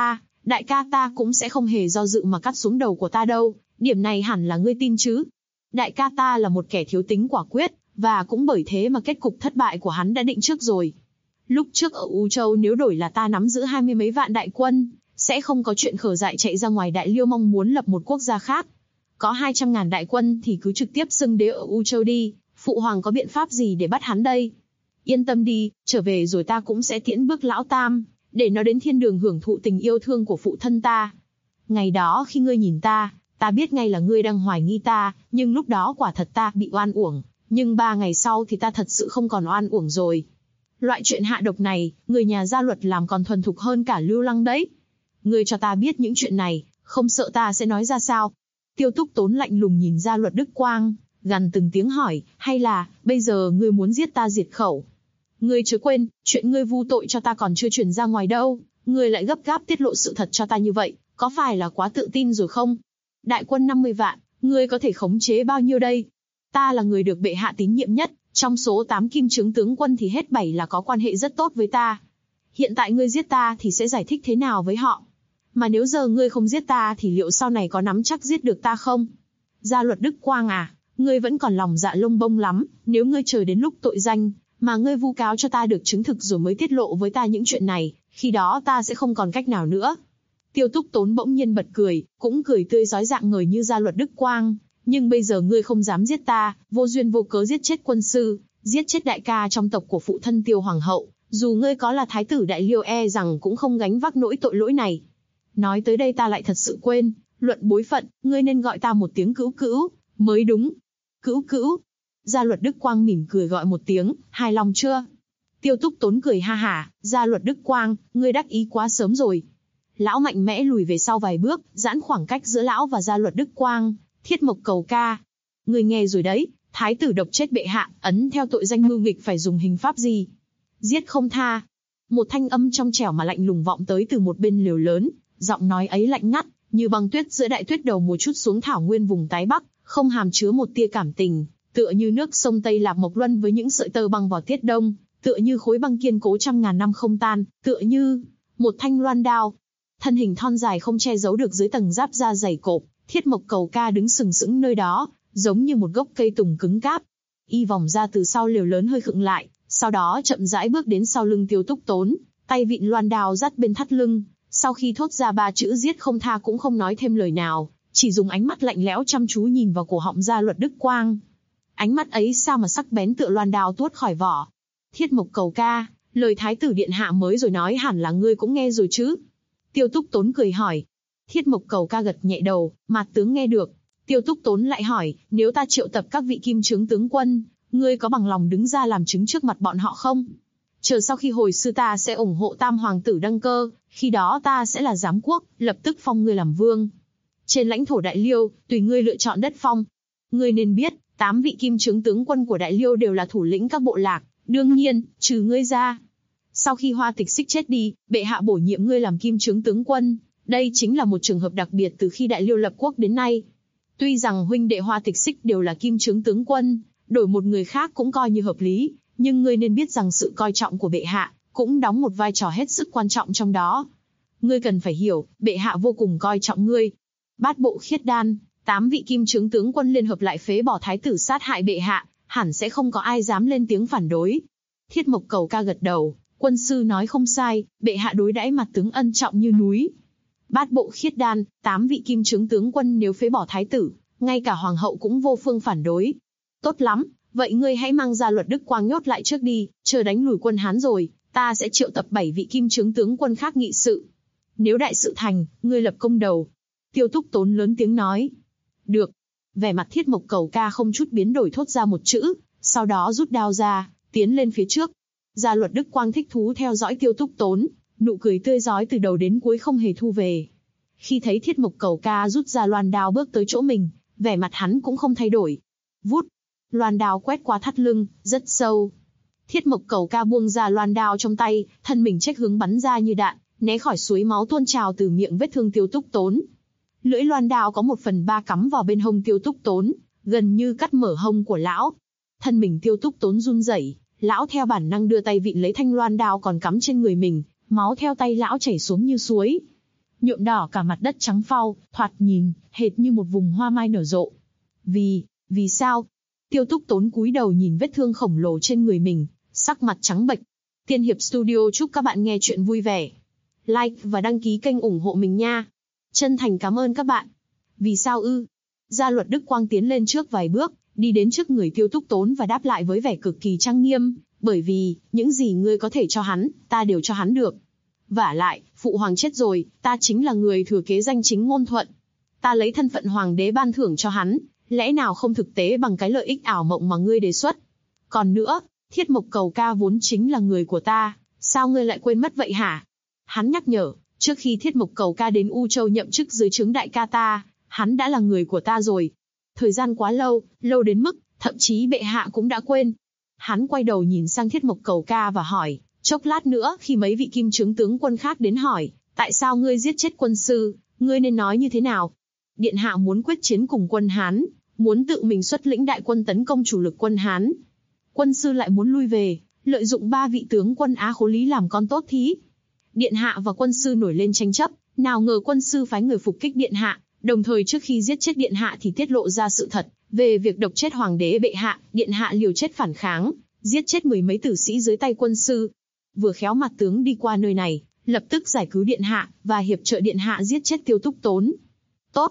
Đại ca ta cũng sẽ không hề do dự mà cắt xuống đầu của ta đâu, điểm này hẳn là ngươi tin chứ. Đại ca ta là một kẻ thiếu tính quả quyết, và cũng bởi thế mà kết cục thất bại của hắn đã định trước rồi. Lúc trước ở U Châu nếu đổi là ta nắm giữ 20 mấy vạn đại quân, sẽ không có chuyện khở dại chạy ra ngoài Đại Liêu mong muốn lập một quốc gia khác. Có 200.000 đại quân thì cứ trực tiếp xưng đế ở U Châu đi, phụ hoàng có biện pháp gì để bắt hắn đây? Yên tâm đi, trở về rồi ta cũng sẽ tiễn bước lão tam, để nó đến thiên đường hưởng thụ tình yêu thương của phụ thân ta. Ngày đó khi ngươi nhìn ta biết ngay là ngươi đang hoài nghi ta, nhưng lúc đó quả thật ta bị oan uổng, nhưng 3 ngày sau thì ta thật sự không còn oan uổng rồi. Loại chuyện hạ độc này, người nhà gia luật làm còn thuần thục hơn cả Lưu Lăng đấy. Ngươi cho ta biết những chuyện này, không sợ ta sẽ nói ra sao? Tiêu Túc Tốn lạnh lùng nhìn Gia Luật Đức Quang, gằn từng tiếng hỏi, hay là, bây giờ ngươi muốn giết ta diệt khẩu? Ngươi chớ quên, chuyện ngươi vu tội cho ta còn chưa truyền ra ngoài đâu, ngươi lại gấp gáp tiết lộ sự thật cho ta như vậy, có phải là quá tự tin rồi không? Đại quân 50 vạn, ngươi có thể khống chế bao nhiêu đây? Ta là người được bệ hạ tín nhiệm nhất, trong số 8 kim chướng tướng quân thì hết 7 là có quan hệ rất tốt với ta. Hiện tại ngươi giết ta thì sẽ giải thích thế nào với họ? Mà nếu giờ ngươi không giết ta thì liệu sau này có nắm chắc giết được ta không? Gia Luật Đức Quang à, ngươi vẫn còn lòng dạ lông bông lắm, nếu ngươi chờ đến lúc tội danh mà ngươi vu cáo cho ta được chứng thực rồi mới tiết lộ với ta những chuyện này, khi đó ta sẽ không còn cách nào nữa. Tiêu Túc Tốn bỗng nhiên bật cười, cũng cười tươi rói rạng ngời như Gia Luật Đức Quang, nhưng bây giờ ngươi không dám giết ta, vô duyên vô cớ giết chết quân sư, giết chết đại ca trong tộc của phụ thân Tiêu Hoàng hậu, dù ngươi có là thái tử Đại Liêu e rằng cũng không gánh vác nỗi tội lỗi này. Nói tới đây ta lại thật sự quên, luận bối phận, ngươi nên gọi ta một tiếng cữu cữu, mới đúng. Cữu cữu. Gia Luật Đức Quang mỉm cười gọi một tiếng, hài lòng chưa? Tiêu Túc Tốn cười ha hả, Gia Luật Đức Quang, ngươi đắc ý quá sớm rồi. Lão mạnh mẽ lùi về sau vài bước, giãn khoảng cách giữa lão và Gia Luật Đức Quang, Thiết Mộc Cầu Ca. Ngươi nghe rồi đấy, thái tử độc chết bệ hạ, ấn theo tội danh mưu nghịch phải dùng hình pháp gì? Giết không tha. Một thanh âm trong trẻo mà lạnh lùng vọng tới từ một bên lều lớn, giọng nói ấy lạnh ngắt, như băng tuyết giữa đại tuyết đầu mùa chút xuống thảo nguyên vùng Tái Bắc, không hàm chứa một tia cảm tình, tựa như nước sông Tây Lạp Mộc Luân với những sợi tơ băng vào tiết đông, tựa như khối băng kiên cố trăm ngàn năm không tan, tựa như một thanh loan đao. Thân hình thon dài không che giấu được dưới tầng giáp da dày cộp, Thiết Mộc Cầu Ca đứng sừng sững nơi đó, giống như một gốc cây tùng cứng cáp. Y vòng ra từ sau lều lớn hơi khựng lại, sau đó chậm rãi bước đến sau lưng Tiêu Túc Tốn, tay vịn loan đao dắt bên thắt lưng. Sau khi thốt ra 3 chữ giết không tha cũng không nói thêm lời nào, chỉ dùng ánh mắt lạnh lẽo chăm chú nhìn vào cổ họng Gia Luật Đức Quang. Ánh mắt ấy sao mà sắc bén tựa loan đao tuốt khỏi vỏ. Thiết Mộc Cầu Ca, lời thái tử điện hạ mới rồi nói hẳn là ngươi cũng nghe rồi chứ? Tiêu Túc Tốn cười hỏi. Thiết Mộc Cầu Ca gật nhẹ đầu, Mạt tướng nghe được. Tiêu Túc Tốn lại hỏi, nếu ta triệu tập các vị kim chướng tướng quân, ngươi có bằng lòng đứng ra làm chứng trước mặt bọn họ không? Chờ sau khi hồi sư ta sẽ ủng hộ Tam hoàng tử đăng cơ, khi đó ta sẽ là giám quốc, lập tức phong ngươi làm vương. Trên lãnh thổ Đại Liêu, tùy ngươi lựa chọn đất phong. Ngươi nên biết, 8 vị kim chướng tướng quân của Đại Liêu đều là thủ lĩnh các bộ lạc, đương nhiên, trừ ngươi ra. Sau khi Hoa Tịch Xích chết đi, bệ hạ bổ nhiệm ngươi làm kim chướng tướng quân, đây chính là một trường hợp đặc biệt từ khi Đại Liêu lập quốc đến nay. Tuy rằng huynh đệ Hoa Tịch Xích đều là kim chướng tướng quân, đổi một người khác cũng coi như hợp lý, nhưng ngươi nên biết rằng sự coi trọng của bệ hạ cũng đóng một vai trò hết sức quan trọng trong đó. Ngươi cần phải hiểu, bệ hạ vô cùng coi trọng ngươi. Bát bộ khiết đan, 8 vị kim chướng tướng quân liên hợp lại phế bỏ thái tử sát hại bệ hạ, hẳn sẽ không có ai dám lên tiếng phản đối. Thiết Mộc Cầu Ca gật đầu, quân sư nói không sai, bệ hạ đối đãi mặt tướng ân trọng như núi. Bát bộ khiết đan, 8 vị kim chướng tướng quân nếu phế bỏ thái tử, ngay cả hoàng hậu cũng vô phương phản đối. Tốt lắm, vậy ngươi hãy mang Gia Luật Đức Quang nhốt lại trước đi, chờ đánh lùi quân Hán rồi, ta sẽ triệu tập 7 vị kim chướng tướng quân khác nghị sự. Nếu đại sự thành, ngươi lập công đầu. Tiêu Túc Tốn lớn tiếng nói. Được. Vẻ mặt Thiết Mộc Cầu Ca không chút biến đổi thốt ra một chữ, sau đó rút đao ra, tiến lên phía trước. Gia Luật Đức Quang thích thú theo dõi Tiêu Túc Tốn, nụ cười tươi rói từ đầu đến cuối không hề thu về. Khi thấy Thiết Mộc Cầu Ca rút ra loan đao bước tới chỗ mình, vẻ mặt hắn cũng không thay đổi. Vút. Loan đao quét qua thắt lưng, rất sâu. Thiết Mộc Cầu Ca buông ra loan đao trong tay, thân mình chếch hướng bắn ra như đạn, né khỏi suối máu tuôn trào từ miệng vết thương Tiêu Túc Tốn. Lưỡi loan đao có 1/3 cắm vào bên hông Tiêu Túc Tốn, gần như cắt mở hông của lão. Thân mình Tiêu Túc Tốn run rẩy, lão theo bản năng đưa tay vịn lấy thanh loan đao còn cắm trên người mình, máu theo tay lão chảy xuống như suối. nhuộm đỏ cả mặt đất trắng phau, thoạt nhìn, hệt như một vùng hoa mai nở rộ. Vì sao? Tiêu Túc Tốn cúi đầu nhìn vết thương khổng lồ trên người mình, sắc mặt trắng bệch. Tiên Hiệp Studio chúc các bạn nghe chuyện vui vẻ. Like và đăng ký kênh ủng hộ mình nha. Chân thành cảm ơn các bạn. Vì sao ư? Gia Luật Đức Quang tiến lên trước vài bước, đi đến trước người Tiêu Túc Tốn và đáp lại với vẻ cực kỳ trang nghiêm, bởi vì, những gì ngươi có thể cho hắn, ta đều cho hắn được. Vả lại, phụ hoàng chết rồi, ta chính là người thừa kế danh chính ngôn thuận. Ta lấy thân phận hoàng đế ban thưởng cho hắn, lẽ nào không thực tế bằng cái lợi ích ảo mộng mà ngươi đề xuất. Còn nữa, Thiết Mộc Cầu Ca vốn chính là người của ta, sao ngươi lại quên mất vậy hả? Hắn nhắc nhở, trước khi Thiết Mộc Cầu Ca đến U Châu nhậm chức dưới trướng đại ca ta, hắn đã là người của ta rồi. Thời gian quá lâu, lâu đến mức, thậm chí bệ hạ cũng đã quên. Hắn quay đầu nhìn sang Thiết Mộc Cầu Ca và hỏi, chốc lát nữa khi mấy vị kim trướng tướng quân khác đến hỏi, tại sao ngươi giết chết quân sư, ngươi nên nói như thế nào? Điện hạ muốn quyết chiến cùng quân Hán, muốn tự mình xuất lĩnh đại quân tấn công chủ lực quân Hán. Quân sư lại muốn lui về, lợi dụng 3 vị tướng quân Á Khố Lý làm con tốt thí. Điện hạ và quân sư nổi lên tranh chấp, nào ngờ quân sư phái người phục kích điện hạ, đồng thời trước khi giết chết điện hạ thì tiết lộ ra sự thật về việc độc chết hoàng đế bệ hạ, điện hạ liều chết phản kháng, giết chết 10 mấy tử sĩ dưới tay quân sư. Vừa khéo mặt tướng đi qua nơi này, lập tức giải cứu điện hạ và hiệp trợ điện hạ giết chết Tiêu Túc Tốn. Tốt.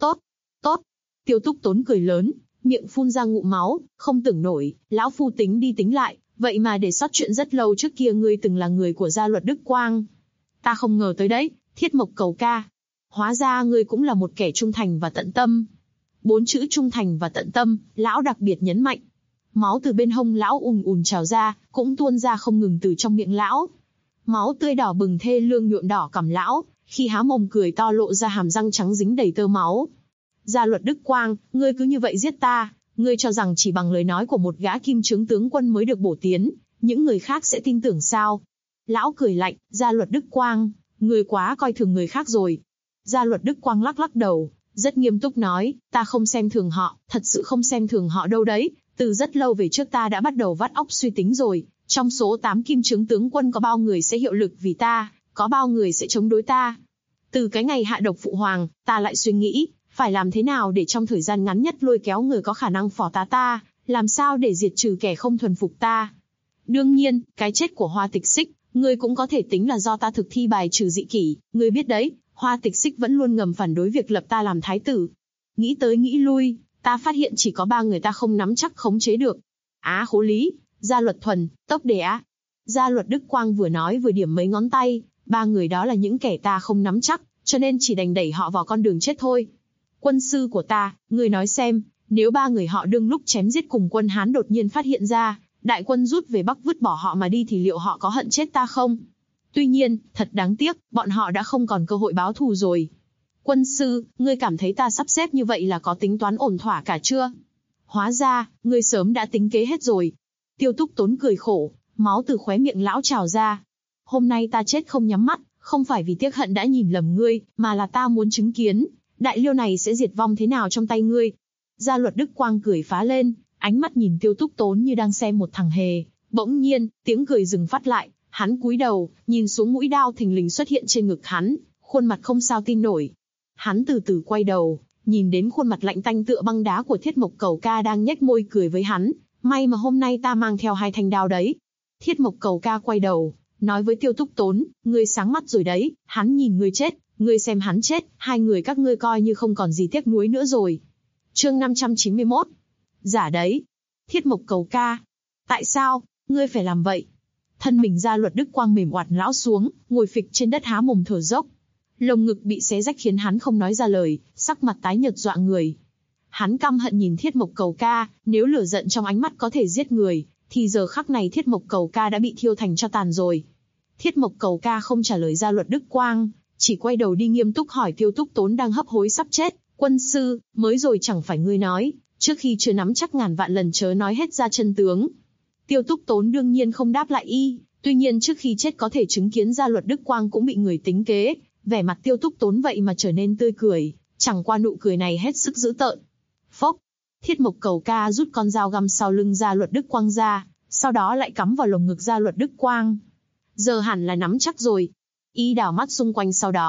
Tiêu Túc Tốn cười lớn, miệng phun ra ngụm máu, không tưởng nổi, lão phu tính đi tính lại, vậy mà để sót chuyện rất lâu trước kia ngươi từng là người của Gia Luật Đức Quang. Ta không ngờ tới đấy, Thiết Mộc Cầu Ca. Hóa ra ngươi cũng là một kẻ trung thành và tận tâm. 4 chữ trung thành và tận tâm, lão đặc biệt nhấn mạnh. Máu từ bên hông lão ùn ùn trào ra, cũng tuôn ra không ngừng từ trong miệng lão. Máu tươi đỏ bừng thê lương nhuộm đỏ cằm lão, khi há mồm cười to lộ ra hàm răng trắng dính đầy tơ máu. Gia Luật Đức Quang, ngươi cứ như vậy giết ta, ngươi cho rằng chỉ bằng lời nói của một gã kim trướng tướng quân mới được bổ tiến, những người khác sẽ tin tưởng sao? Lão cười lạnh, Gia Luật Đức Quang, ngươi quá coi thường người khác rồi. Gia Luật Đức Quang lắc lắc đầu, rất nghiêm túc nói, ta không xem thường họ, thật sự không xem thường họ đâu đấy. Từ rất lâu về trước ta đã bắt đầu vắt óc suy tính rồi, trong số 8 kim trướng tướng quân có bao người sẽ hiệu lực vì ta, có bao người sẽ chống đối ta. Từ cái ngày hạ độc phụ hoàng, ta lại suy nghĩ, phải làm thế nào để trong thời gian ngắn nhất lôi kéo người có khả năng phò tá ta, làm sao để diệt trừ kẻ không thuần phục ta. Đương nhiên, cái chết của Hoa Tịch Xích, ngươi cũng có thể tính là do ta thực thi bài trừ dị kỷ, ngươi biết đấy, Hoa Tịch Xích vẫn luôn ngầm phản đối việc lập ta làm thái tử. Nghĩ tới nghĩ lui, ta phát hiện chỉ có 3 người ta không nắm chắc khống chế được. Á Khố Lý, Gia Luật Thuần, Tốc Đề Á. Gia Luật Đức Quang vừa nói vừa điểm mấy ngón tay, 3 người đó là những kẻ ta không nắm chắc, cho nên chỉ đành đẩy họ vào con đường chết thôi. Quân sư của ta, ngươi nói xem, nếu 3 người họ đương lúc chém giết cùng quân Hán đột nhiên phát hiện ra, đại quân rút về Bắc vứt bỏ họ mà đi thì liệu họ có hận chết ta không? Tuy nhiên, thật đáng tiếc, bọn họ đã không còn cơ hội báo thù rồi. Quân sư, ngươi cảm thấy ta sắp xếp như vậy là có tính toán ổn thỏa cả chưa? Hóa ra, ngươi sớm đã tính kế hết rồi. Tiêu Túc Tốn cười khổ, máu từ khóe miệng lão trào ra. Hôm nay ta chết không nhắm mắt, không phải vì tiếc hận đã nhìn lầm ngươi, mà là ta muốn chứng kiến, đại liêu này sẽ diệt vong thế nào trong tay ngươi. Gia Luật Đức Quang cười phá lên, ánh mắt nhìn Tiêu Túc Tốn như đang xem một thằng hề. Bỗng nhiên, tiếng cười dừng phát lại, hắn cúi đầu, nhìn xuống mũi đao thình lình xuất hiện trên ngực hắn, khuôn mặt không sao tin nổi. Hắn từ từ quay đầu, nhìn đến khuôn mặt lạnh tanh tựa băng đá của Thiết Mộc Cầu Ca đang nhếch môi cười với hắn. May mà hôm nay ta mang theo 2 thanh đao đấy. Thiết Mộc Cầu Ca quay đầu, nói với Tiêu Túc Tốn, ngươi sáng mắt rồi đấy, hắn nhìn ngươi chết, ngươi xem hắn chết, 2 người các ngươi coi như không còn gì tiếc nuối nữa rồi. Chương 591. Giả đấy. Thiết Mộc Cầu Ca. Tại sao, ngươi phải làm vậy? Thân mình Gia Luật Đức Quang mềm oặt lão xuống, ngồi phịch trên đất há mồm thở dốc. Lồng ngực bị xé rách khiến hắn không nói ra lời, sắc mặt tái nhợt dọa người. Hắn căm hận nhìn Thiết Mộc Cầu Ca, nếu lửa giận trong ánh mắt có thể giết người, thì giờ khắc này Thiết Mộc Cầu Ca đã bị thiêu thành tro tàn rồi. Thiết Mộc Cầu Ca không trả lời Gia Luật Đức Quang, chỉ quay đầu đi nghiêm túc hỏi Tiêu Túc Tốn đang hấp hối sắp chết, quân sư, mới rồi chẳng phải ngươi nói, trước khi chưa nắm chắc ngàn vạn lần chớ nói hết ra chân tướng. Tiêu Túc Tốn đương nhiên không đáp lại y, tuy nhiên trước khi chết có thể chứng kiến Gia Luật Đức Quang cũng bị người tính kế, vẻ mặt Tiêu Túc Tốn vậy mà trở nên tươi cười, chẳng qua nụ cười này hết sức dữ tợn. Phốc, Thiết Mộc Cầu Ca rút con dao găm sau lưng Gia Luật Đức Quang ra, sau đó lại cắm vào lồng ngực Gia Luật Đức Quang. Giờ hẳn là nắm chắc rồi. Y đảo mắt xung quanh sau đó,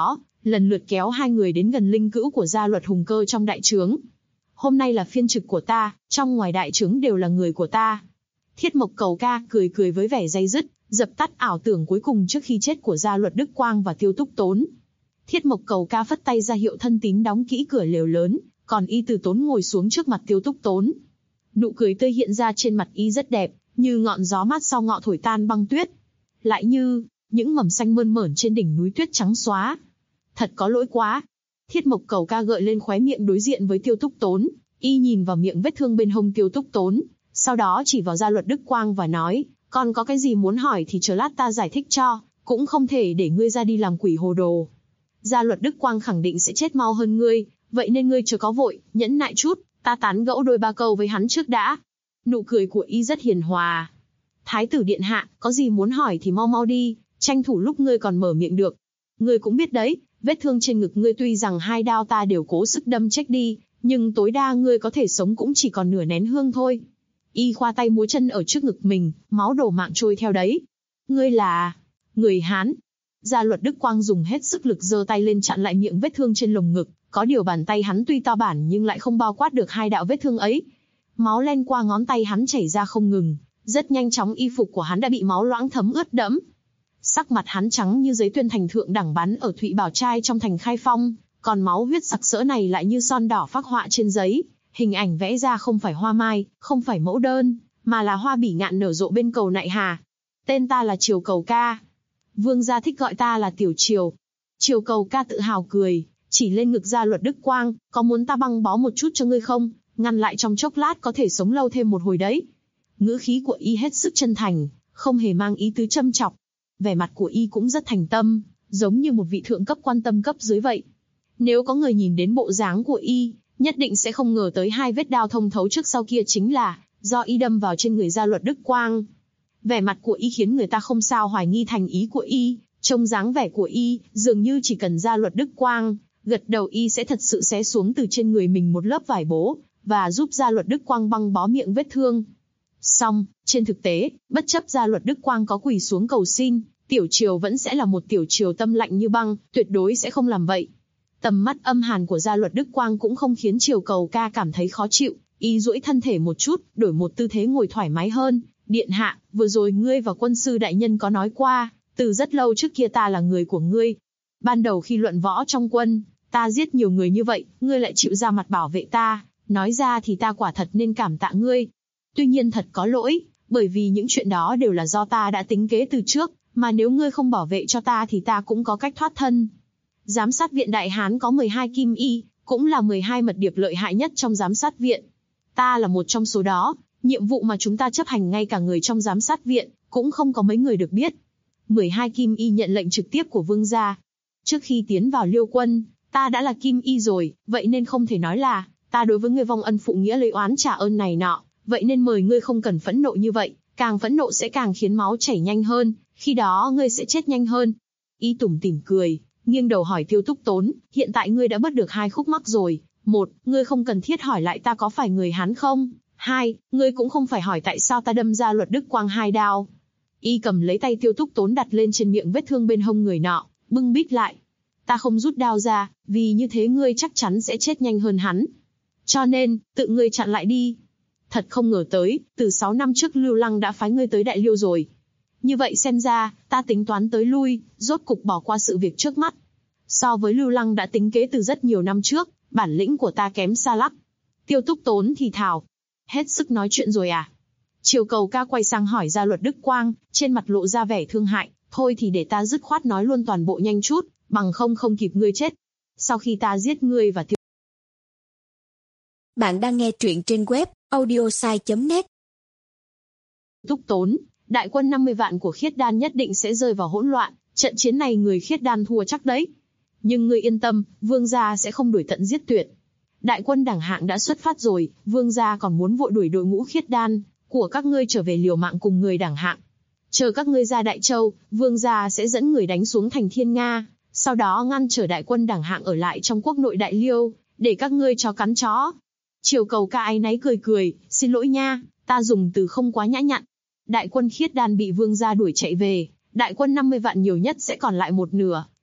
lần lượt kéo hai người đến gần linh cữu của gia luật hùng cơ trong đại trướng. Hôm nay là phiên trực của ta, trong ngoài đại trướng đều là người của ta. Thiết Mộc Cầu Ca cười cười với vẻ day dứt, dập tắt ảo tưởng cuối cùng trước khi chết của gia luật Đức Quang và Tiêu Túc Tốn. Thiết Mộc Cầu Ca phất tay ra hiệu thân tín đóng kỹ cửa lều lớn, còn Y Từ Tốn ngồi xuống trước mặt Tiêu Túc Tốn. Nụ cười tươi hiện ra trên mặt Y rất đẹp, như ngọn gió mát sau ngọ thổi tan băng tuyết, lại như những mầm xanh mơn mởn trên đỉnh núi tuyết trắng xóa. Thật có lỗi quá. Thiết Mộc Cầu Ca gợi lên khóe miệng đối diện với Tiêu Túc Tốn, Y nhìn vào miệng vết thương bên hông Tiêu Túc Tốn, sau đó chỉ vào gia luật Đức Quang và nói, còn có cái gì muốn hỏi thì chờ lát ta giải thích cho, cũng không thể để ngươi ra đi làm quỷ hồ đồ. Gia luật Đức Quang khẳng định sẽ chết mau hơn ngươi, vậy nên ngươi chớ có vội, nhẫn nại chút, ta tán gẫu đôi ba câu với hắn trước đã. Nụ cười của Y rất hiền hòa. Thái tử điện hạ, có gì muốn hỏi thì mau mau đi, tranh thủ lúc ngươi còn mở miệng được. Ngươi cũng biết đấy, vết thương trên ngực ngươi tuy rằng 2 đao ta đều cố sức đâm chết đi, nhưng tối đa ngươi có thể sống cũng chỉ còn nửa nén hương thôi. Y khoa tay múa chân ở trước ngực mình, máu đổ mạng trôi theo đấy. Ngươi là người Hán. Gia luật Đức Quang dùng hết sức lực giơ tay lên chặn lại miệng vết thương trên lồng ngực, có điều bàn tay hắn tuy to bản nhưng lại không bao quát được 2 đạo vết thương ấy. Máu len qua ngón tay hắn chảy ra không ngừng, rất nhanh chóng y phục của hắn đã bị máu loãng thấm ướt đẫm. Sắc mặt hắn trắng như giấy tuyên thành thượng đẳng bắn ở Thụy Bảo Trai trong thành Khai Phong, còn máu huyết sặc sỡ này lại như son đỏ phác họa trên giấy. Hình ảnh vẽ ra không phải hoa mai, không phải mẫu đơn, mà là hoa bỉ ngạn nở rộ bên cầu Nại Hà. Tên ta là Triều Cầu Ca. Vương gia thích gọi ta là Tiểu Triều. Triều Cầu Ca tự hào cười, chỉ lên ngực gia luật Đức Quang, có muốn ta băng bó một chút cho ngươi không? Ngăn lại trong chốc lát có thể sống lâu thêm một hồi đấy. Ngữ khí của Y hết sức chân thành, không hề mang ý tứ châm chọc. Vẻ mặt của Y cũng rất thành tâm, giống như một vị thượng cấp quan tâm cấp dưới vậy. Nếu có người nhìn đến bộ dáng của Y, nhất định sẽ không ngờ tới 2 vết đao thông thấu trước sau kia chính là do Y đâm vào trên người gia luật Đức Quang. Vẻ mặt của Y khiến người ta không sao hoài nghi thành ý của Y, trông dáng vẻ của Y, dường như chỉ cần gia luật Đức Quang gật đầu Y sẽ thật sự xé xuống từ trên người mình một lớp vải bố, và giúp gia luật Đức Quang băng bó miệng vết thương. Song, trên thực tế, bất chấp gia luật Đức Quang có quỳ xuống cầu xin, Tiểu Triều vẫn sẽ là một Tiểu Triều tâm lạnh như băng, tuyệt đối sẽ không làm vậy. Tầm mắt âm hàn của gia luật Đức Quang cũng không khiến Triều Cầu Ca cảm thấy khó chịu, Y duỗi thân thể một chút, đổi một tư thế ngồi thoải mái hơn. Điện hạ, vừa rồi ngươi và quân sư đại nhân có nói qua, từ rất lâu trước kia ta là người của ngươi. Ban đầu khi luận võ trong quân, ta giết nhiều người như vậy, ngươi lại chịu ra mặt bảo vệ ta, nói ra thì ta quả thật nên cảm tạ ngươi. Tuy nhiên thật có lỗi, bởi vì những chuyện đó đều là do ta đã tính kế từ trước, mà nếu ngươi không bảo vệ cho ta thì ta cũng có cách thoát thân. Giám sát viện Đại Hán có 12 kim y, cũng là 12 mật điệp lợi hại nhất trong giám sát viện. Ta là một trong số đó, nhiệm vụ mà chúng ta chấp hành ngay cả người trong giám sát viện, cũng không có mấy người được biết. 12 kim y nhận lệnh trực tiếp của vương gia. Trước khi tiến vào Liêu quân, ta đã là kim y rồi, vậy nên không thể nói là ta đối với ngươi vong ân phụ nghĩa lấy oán trả ơn này nọ, vậy nên mời ngươi không cần phẫn nộ như vậy, càng phẫn nộ sẽ càng khiến máu chảy nhanh hơn, khi đó ngươi sẽ chết nhanh hơn. Y tủm tỉm cười, nghiêng đầu hỏi Tiêu Túc Tốn, hiện tại ngươi đã bớt được 2 khúc mắc rồi. 1, ngươi không cần thiết hỏi lại ta có phải người Hán không. 2, ngươi cũng không phải hỏi tại sao ta đâm gia luật Đức Quang 2 đao. Y cầm lấy tay Tiêu Túc Tốn đặt lên trên miệng vết thương bên hông người nọ, bưng bít lại. Ta không rút đao ra, vì như thế ngươi chắc chắn sẽ chết nhanh hơn hắn. Cho nên, tự ngươi chặn lại đi. Thật không ngờ tới, từ 6 năm trước Lưu Lăng đã phái ngươi tới Đại Liêu rồi. Như vậy xem ra, ta tính toán tới lui, rốt cục bỏ qua sự việc trước mắt. So với Lưu Lăng đã tính kế từ rất nhiều năm trước, bản lĩnh của ta kém xa lắc. Tiêu Túc Tốn thì thào. Hết sức nói chuyện rồi à? Triều Cầu Ca quay sang hỏi gia luật Đức Quang, trên mặt lộ ra vẻ thương hại. Thôi thì để ta dứt khoát nói luôn toàn bộ nhanh chút, bằng không kịp ngươi chết. Sau khi ta giết ngươi và Tiêu... Bạn đang nghe truyện trên web audiosai.net. Túc Tốn, đại quân 50 vạn của Khiết Đan nhất định sẽ rơi vào hỗn loạn, trận chiến này người Khiết Đan thua chắc đấy. Nhưng ngươi yên tâm, vương gia sẽ không đuổi tận giết tuyệt. Đại quân đẳng hạng đã xuất phát rồi, vương gia còn muốn vội đuổi đội ngũ Khiết Đan của các ngươi trở về liều mạng cùng người đẳng hạng. Chờ các ngươi ra Đại Châu, vương gia sẽ dẫn người đánh xuống thành Thiên Nga, sau đó ngăn trở đại quân đẳng hạng ở lại trong quốc nội Đại Liêu, để các ngươi chó cắn chó. Triều Cầu Ca áy náy cười, xin lỗi nha, ta dùng từ không quá nhã nhặn. Đại quân Khiết Đan bị vương gia đuổi chạy về, đại quân 50 vạn nhiều nhất sẽ còn lại một nửa,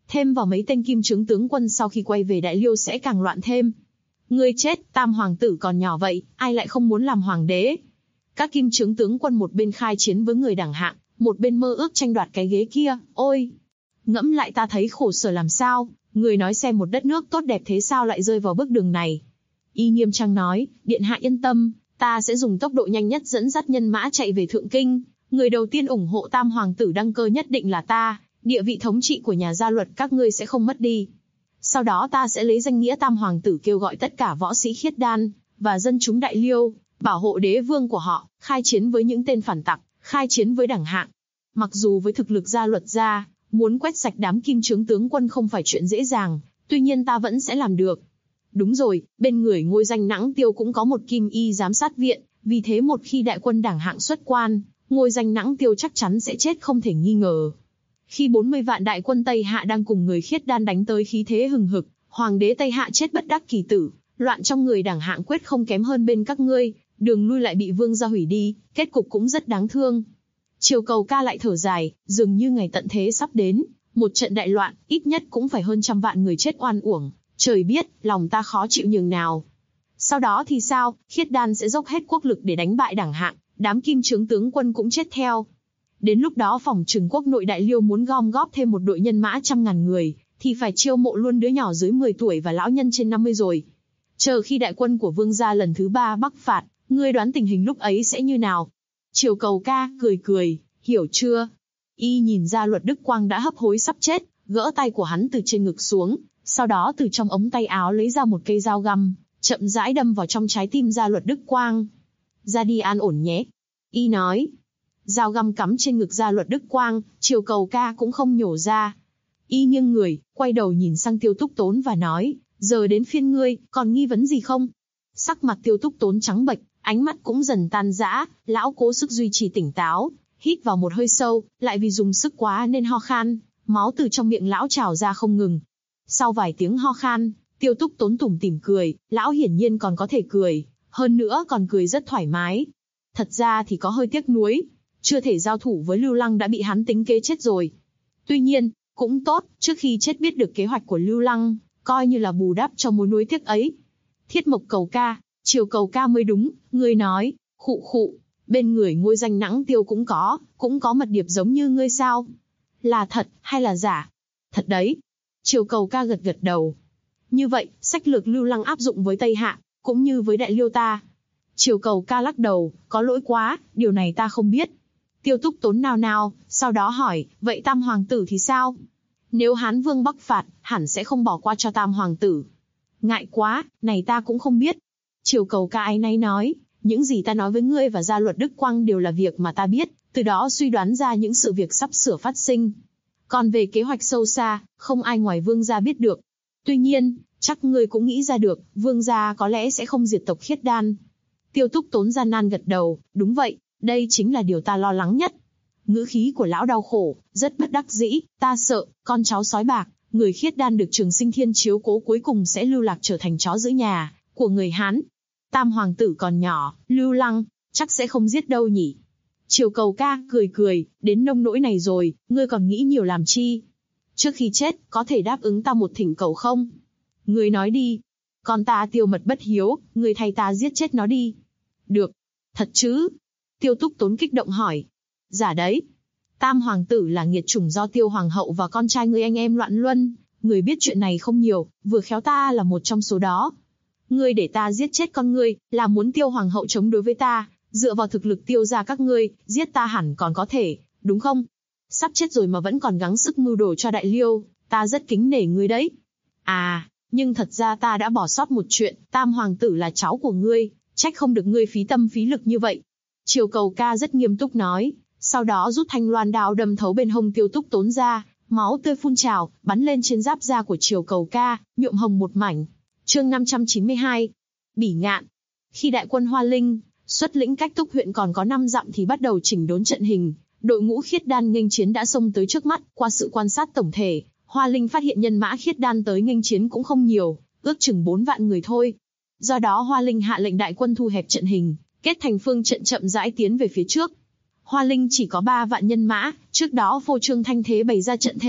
thêm vào mấy tên kim trướng tướng quân sau khi quay về Đại Liêu sẽ càng loạn thêm. Ngươi chết, Tam hoàng tử còn nhỏ vậy, ai lại không muốn làm hoàng đế? Các kim trướng tướng quân một bên khai chiến với người đẳng hạng, một bên mơ ước tranh đoạt cái ghế kia, ôi! Ngẫm lại ta thấy khổ sở làm sao, người nói xem một đất nước tốt đẹp thế sao lại rơi vào bước đường này. Y nghiêm trang nói, điện hạ yên tâm, ta sẽ dùng tốc độ nhanh nhất dẫn dắt nhân mã chạy về Thượng Kinh, người đầu tiên ủng hộ Tam hoàng tử đăng cơ nhất định là ta, địa vị thống trị của nhà Gia Luật các ngươi sẽ không mất đi. Sau đó ta sẽ lấy danh nghĩa Tam hoàng tử kêu gọi tất cả võ sĩ khiết đan và dân chúng Đại Liêu, bảo hộ đế vương của họ, khai chiến với những tên phản tặc, khai chiến với đẳng hạng. Mặc dù với thực lực Gia Luật gia, muốn quét sạch đám kim trướng tướng quân không phải chuyện dễ dàng, tuy nhiên ta vẫn sẽ làm được. Đúng rồi, bên người Ngôi Danh Nãng Tiêu cũng có một kim y giám sát viện, vì thế một khi đại quân đẳng hạng xuất quan, Ngôi Danh Nãng Tiêu chắc chắn sẽ chết không thể nghi ngờ. Khi 40 vạn đại quân Tây Hạ đang cùng người khiết đan đánh tới khí thế hừng hực, hoàng đế Tây Hạ chết bất đắc kỳ tử, loạn trong người đẳng hạng quyết không kém hơn bên các ngươi, đường lui lại bị vương gia hủy đi, kết cục cũng rất đáng thương. Triều Cầu Ca lại thở dài, dường như ngày tận thế sắp đến, một trận đại loạn, ít nhất cũng phải hơn 100 vạn người chết oan uổng, trời biết, lòng ta khó chịu nhường nào. Sau đó thì sao, khiết đan sẽ dốc hết quốc lực để đánh bại đẳng hạng, đám kim trướng tướng quân cũng chết theo. Đến lúc đó phòng trừng quốc nội Đại Liêu muốn gom góp thêm một đội nhân mã 100.000 người, thì phải chiêu mộ luôn đứa nhỏ dưới 10 tuổi và lão nhân trên 50 rồi. Chờ khi đại quân của vương gia lần thứ 3 bắc phạt, ngươi đoán tình hình lúc ấy sẽ như nào? Triều Cầu Ca cười cười, hiểu chưa? Y nhìn ra Luật Đức Quang đã hấp hối sắp chết, gỡ tay của hắn từ trên ngực xuống, sau đó từ trong ống tay áo lấy ra một cây dao găm, chậm rãi đâm vào trong trái tim Gia Luật Đức Quang. Ra đi an ổn nhé. Y nói. Dao găm cắm trên ngực Gia Luật Đức Quang, Triều Cầu Ca cũng không nhổ ra. Y nghiêng người, quay đầu nhìn sang Tiêu Túc Tốn và nói, giờ đến phiên ngươi, còn nghi vấn gì không? Sắc mặt Tiêu Túc Tốn trắng bệch, ánh mắt cũng dần tan rã, lão cố sức duy trì tỉnh táo, hít vào một hơi sâu, lại vì dùng sức quá nên ho khan, máu từ trong miệng lão trào ra không ngừng. Sau vài tiếng ho khan, Tiêu Túc Tốn tủm tỉm cười, lão hiển nhiên còn có thể cười, hơn nữa còn cười rất thoải mái. Thật ra thì có hơi tiếc nuối, chưa thể giao thủ với Lưu Lăng đã bị hắn tính kế chết rồi. Tuy nhiên, cũng tốt, trước khi chết biết được kế hoạch của Lưu Lăng, coi như là bù đắp cho mối nuối tiếc ấy. Thiết Mộc Cầu Ca, Triều Cầu Ca mới đúng, ngươi nói, khụ khụ, bên người Ngôi Danh Nãng Tiêu cũng có mật điệp giống như ngươi sao? Là thật, hay là giả? Thật đấy. Triều Cầu Ca gật gật đầu. Như vậy, sách lược Lưu Lăng áp dụng với Tây Hạ, cũng như với Đại Liêu ta. Triều Cầu Ca lắc đầu, có lỗi quá, điều này ta không biết. Tiêu Túc Tốn nao nao, sau đó hỏi, vậy Tam hoàng tử thì sao? Nếu Hán Vương bắc phạt, hẳn sẽ không bỏ qua cho Tam hoàng tử. Ngại quá, này ta cũng không biết. Triều Cầu Ca áy náy nói, những gì ta nói với ngươi và Gia Luật Đức Quang đều là việc mà ta biết, từ đó suy đoán ra những sự việc sắp sửa phát sinh. Còn về kế hoạch sâu xa, không ai ngoài vương gia biết được. Tuy nhiên, chắc ngươi cũng nghĩ ra được, vương gia có lẽ sẽ không diệt tộc khiết đan. Tiêu Túc Tốn gian nan gật đầu, đúng vậy, đây chính là điều ta lo lắng nhất. Ngữ khí của lão đau khổ, rất bất đắc dĩ, ta sợ, con cháu sói bạc, người khiết đan được Trường Sinh Thiên chiếu cố cuối cùng sẽ lưu lạc trở thành chó giữ nhà của người Hán. Tam hoàng tử còn nhỏ, Lưu Lăng, chắc sẽ không giết đâu nhỉ. Triều Cầu Ca cười cười, đến nông nỗi này rồi, ngươi còn nghĩ nhiều làm chi? Trước khi chết, có thể đáp ứng ta một thỉnh cầu không? Ngươi nói đi. Con ta Tiêu Mật bất hiếu, ngươi thay ta giết chết nó đi. Được. Thật chứ? Tiêu Túc Tốn kích động hỏi. Giả đấy. Tam hoàng tử là nghiệt chủng do Tiêu hoàng hậu và con trai ngươi anh em loạn luân, người biết chuyện này không nhiều, vừa khéo ta là một trong số đó. Ngươi để ta giết chết con ngươi, là muốn Tiêu hoàng hậu chống đối với ta, dựa vào thực lực Tiêu gia các ngươi, giết ta hẳn còn có thể, đúng không? Sắp chết rồi mà vẫn còn gắng sức mưu đồ cho Đại Liêu, ta rất kính nể ngươi đấy. À, nhưng thật ra ta đã bỏ sót một chuyện, Tam hoàng tử là cháu của ngươi, trách không được ngươi phí tâm phí lực như vậy. Triều Cầu Ca rất nghiêm túc nói, sau đó rút thanh loan đao đâm thấu bên hông Tiêu Túc Tốn ra, máu tươi phun trào, bắn lên trên giáp da của Triều Cầu Ca, nhuộm hồng một mảnh. Chương 592. Bỉ Ngạn. Khi đại quân Hoa Linh xuất lĩnh cách Túc huyện còn có 5 dặm thì bắt đầu chỉnh đốn trận hình, đội ngũ khiết đan nghênh chiến đã xông tới trước mắt. Qua sự quan sát tổng thể, Hoa Linh phát hiện nhân mã khiết đan tới nghênh chiến cũng không nhiều, ước chừng 4 vạn người thôi. Do đó Hoa Linh hạ lệnh đại quân thu hẹp trận hình, kết thành phương trận chậm rãi tiến về phía trước. Hoa Linh chỉ có 3 vạn nhân mã, trước đó phô trương thanh thế bày ra trận thế,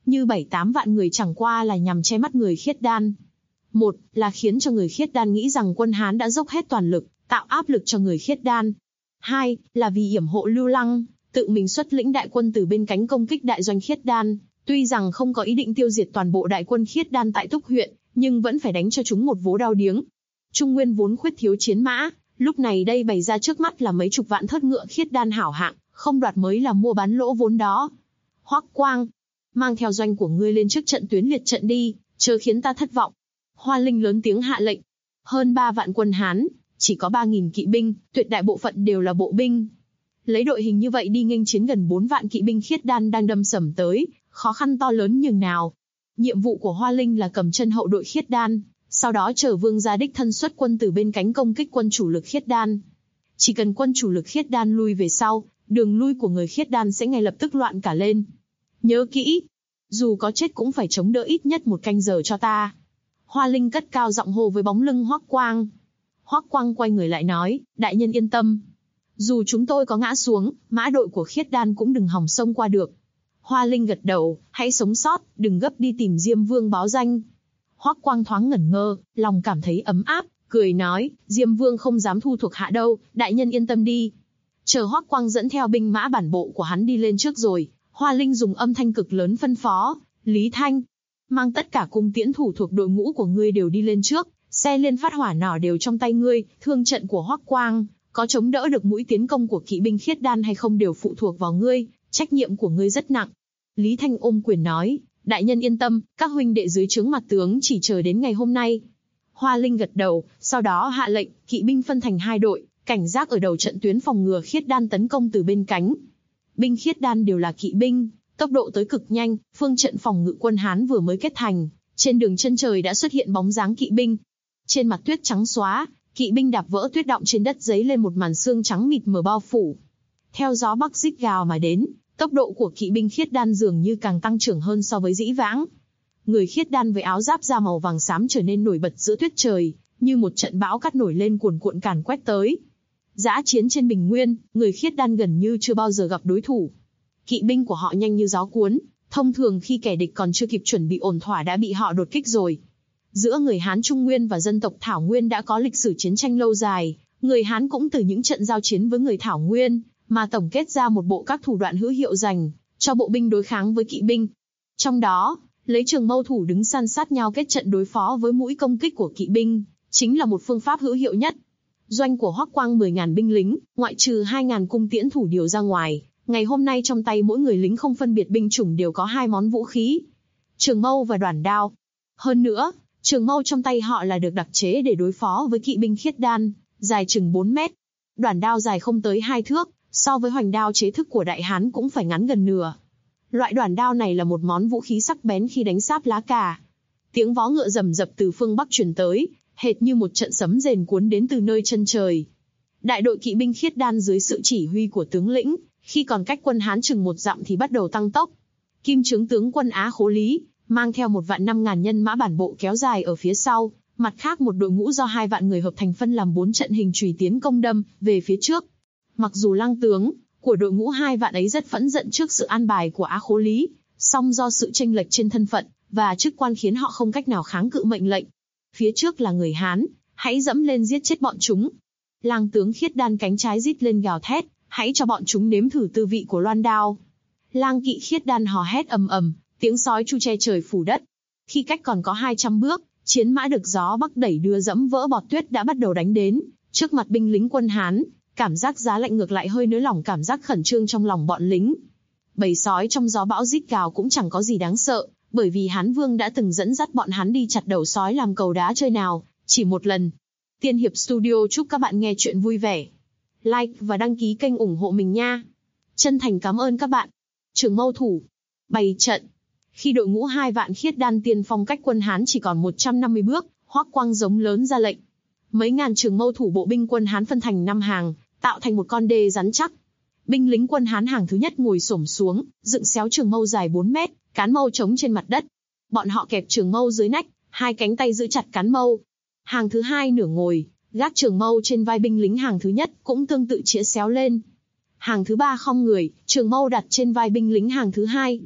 như 7-8 vạn người chẳng qua là nhằm che mắt người khiết đan. Một là khiến cho người khiết đan nghĩ rằng quân Hán đã dốc hết toàn lực, tạo áp lực cho người khiết đan. Hai là vì yểm hộ Lưu Lăng, tự mình xuất lĩnh đại quân từ bên cánh công kích đại doanh khiết đan. Tuy rằng không có ý định tiêu diệt toàn bộ đại quân khiết đan tại Túc huyện, nhưng vẫn phải đánh cho chúng một vố đau điếng. Trung Nguyên vốn khuyết thiếu chiến mã, lúc này đây bày ra trước mắt là mấy chục vạn thớt ngựa khiết đan hảo hạng, không đoạt mới là mua bán lỗ vốn đó. Hoắc Quang, mang theo doanh của ngươi lên trước trận tuyến liệt trận đi, chớ khiến ta thất vọng. Hoa Linh lớn tiếng hạ lệnh. Hơn 3 vạn quân Hán, chỉ có 3.000 kỵ binh, tuyệt đại bộ phận đều là bộ binh. Lấy đội hình như vậy đi nghênh chiến gần 4 vạn kỵ binh khiết đan đang đâm sầm tới, khó khăn to lớn nhường nào. Nhiệm vụ của Hoa Linh là cầm chân hậu đội khiết đan, sau đó chờ vương gia đích thân xuất quân từ bên cánh công kích quân chủ lực khiết đan. Chỉ cần quân chủ lực khiết đan lui về sau, đường lui của người khiết đan sẽ ngay lập tức loạn cả lên. Nhớ kỹ, dù có chết cũng phải chống đỡ ít nhất 1 canh giờ cho ta. Hoa Linh cất cao giọng hô với bóng lưng Hoắc Quang. Hoắc Quang quay người lại nói, đại nhân yên tâm. Dù chúng tôi có ngã xuống, mã đội của khiết đan cũng đừng hòng xông qua được. Hoa Linh gật đầu, hãy sống sót, đừng gấp đi tìm Diêm Vương báo danh. Hoắc Quang thoáng ngẩn ngơ, lòng cảm thấy ấm áp, cười nói, Diêm Vương không dám thu thuộc hạ đâu, đại nhân yên tâm đi. Chờ Hoắc Quang dẫn theo binh mã bản bộ của hắn đi lên trước rồi, Hoa Linh dùng âm thanh cực lớn phân phó, Lý Thanh, mang tất cả cung tiễn thủ thuộc đội ngũ của ngươi đều đi lên trước, xe liên phát hỏa nỏ đều trong tay ngươi, thương trận của Hoắc Quang, có chống đỡ được mũi tiến công của kỵ binh khiết đan hay không đều phụ thuộc vào ngươi, trách nhiệm của ngươi rất nặng. Lý Thanh ôm quyền nói, đại nhân yên tâm, các huynh đệ dưới trướng mặt tướng chỉ chờ đến ngày hôm nay. Hoa Linh gật đầu, sau đó hạ lệnh, kỵ binh phân thành 2 đội, cảnh giác ở đầu trận tuyến phòng ngừa khiết đan tấn công từ bên cánh. Binh khiết đan đều là kỵ binh, tốc độ tới cực nhanh, phương trận phòng ngự quân Hán vừa mới kết thành, trên đường chân trời đã xuất hiện bóng dáng kỵ binh. Trên mặt tuyết trắng xóa, kỵ binh đạp vỡ tuyết đọng trên đất giấy lên một màn sương trắng mịt mờ bao phủ. Theo gió bắc rít gào mà đến, tốc độ của kỵ binh khiết đan dường như càng tăng trưởng hơn so với dĩ vãng. Người khiết đan với áo giáp da màu vàng xám trở nên nổi bật giữa tuyết trời, như một trận bão cát nổi lên cuồn cuộn càn quét tới. Dã chiến trên bình nguyên, người khiết đan gần như chưa bao giờ gặp đối thủ. Kỵ binh của họ nhanh như gió cuốn, thông thường khi kẻ địch còn chưa kịp chuẩn bị ổn thỏa đã bị họ đột kích rồi. Giữa người Hán Trung Nguyên và dân tộc Thảo Nguyên đã có lịch sử chiến tranh lâu dài, người Hán cũng từ những trận giao chiến với người Thảo Nguyên, mà tổng kết ra một bộ các thủ đoạn hữu hiệu dành cho bộ binh đối kháng với kỵ binh. Trong đó, lấy trường mâu thủ đứng san sát nhau kết trận đối phó với mũi công kích của kỵ binh, chính là một phương pháp hữu hiệu nhất. Doanh của Hoắc Quang 10.000 binh lính, ngoại trừ 2.000 cung tiễn thủ điều ra ngoài, ngày hôm nay trong tay mỗi người lính không phân biệt binh chủng đều có 2 món vũ khí, trường mâu và đoản đao. Hơn nữa, trường mâu trong tay họ là được đặc chế để đối phó với kỵ binh khiết đan, dài chừng 4 mét. Đoản đao dài không tới 2 thước, so với hoành đao chế thức của Đại Hán cũng phải ngắn gần nửa. Loại đoản đao này là một món vũ khí sắc bén khi đánh sáp lá cà. Tiếng vó ngựa rầm rập từ phương Bắc truyền tới, hệt như một trận sấm rền cuốn đến từ nơi chân trời. Đại đội kỵ binh khiết đan dưới sự chỉ huy của tướng lĩnh, khi còn cách quân Hán chừng 1 dặm thì bắt đầu tăng tốc. Kim Chướng tướng quân Á Khố Lý, mang theo 1.500.000 nhân mã bản bộ kéo dài ở phía sau, mặt khác một đội ngũ do 2 vạn người hợp thành phân làm 4 trận hình chùy tiến công đâm về phía trước. Mặc dù lang tướng của đội ngũ 2 vạn ấy rất phẫn giận trước sự an bài của Á Khố Lý, song do sự chênh lệch trên thân phận và chức quan khiến họ không cách nào kháng cự mệnh lệnh. Phía trước là người Hán, hãy dẫm lên giết chết bọn chúng. Lang tướng khiết đan cánh trái rít lên gào thét, hãy cho bọn chúng nếm thử tư vị của loan đao. Lang kỵ khiết đan hò hét ầm ầm, tiếng sói chu che trời phủ đất. Khi cách còn có 200 bước, chiến mã được gió bắc đẩy đưa dẫm vỡ bọt tuyết đã bắt đầu đánh đến. Trước mặt binh lính quân Hán, cảm giác giá lạnh ngược lại hơi nới lỏng cảm giác khẩn trương trong lòng bọn lính. Bầy sói trong gió bão rít gào cũng chẳng có gì đáng sợ, bởi vì Hán Vương đã từng dẫn dắt bọn hắn đi chặt đầu sói làm cầu đá chơi nào, chỉ một lần. Tiên Hiệp Studio chúc các bạn nghe chuyện vui vẻ. Like và đăng ký kênh ủng hộ mình nha. Chân thành cảm ơn các bạn. Trường mâu thủ. Bày trận. Khi đội ngũ 2 vạn khiết đan tiên phong cách quân Hán chỉ còn 150 bước, Hoắc Quang giống lớn ra lệnh. Mấy ngàn trường mâu thủ bộ binh quân Hán phân thành 5 hàng, tạo thành một con đê rắn chắc. Binh lính quân Hán hàng thứ nhất ngồi xổm xuống, dựng xéo trường mâu dài 4 mét, cán mâu trống trên mặt đất. Bọn họ kẹp trường mâu dưới nách, 2 cánh tay giữ chặt cán mâu. Hàng thứ hai nửa ngồi, gác trường mâu trên vai binh lính hàng thứ nhất, cũng tương tự chĩa xéo lên. Hàng thứ ba khom người, trường mâu đặt trên vai binh lính hàng thứ hai.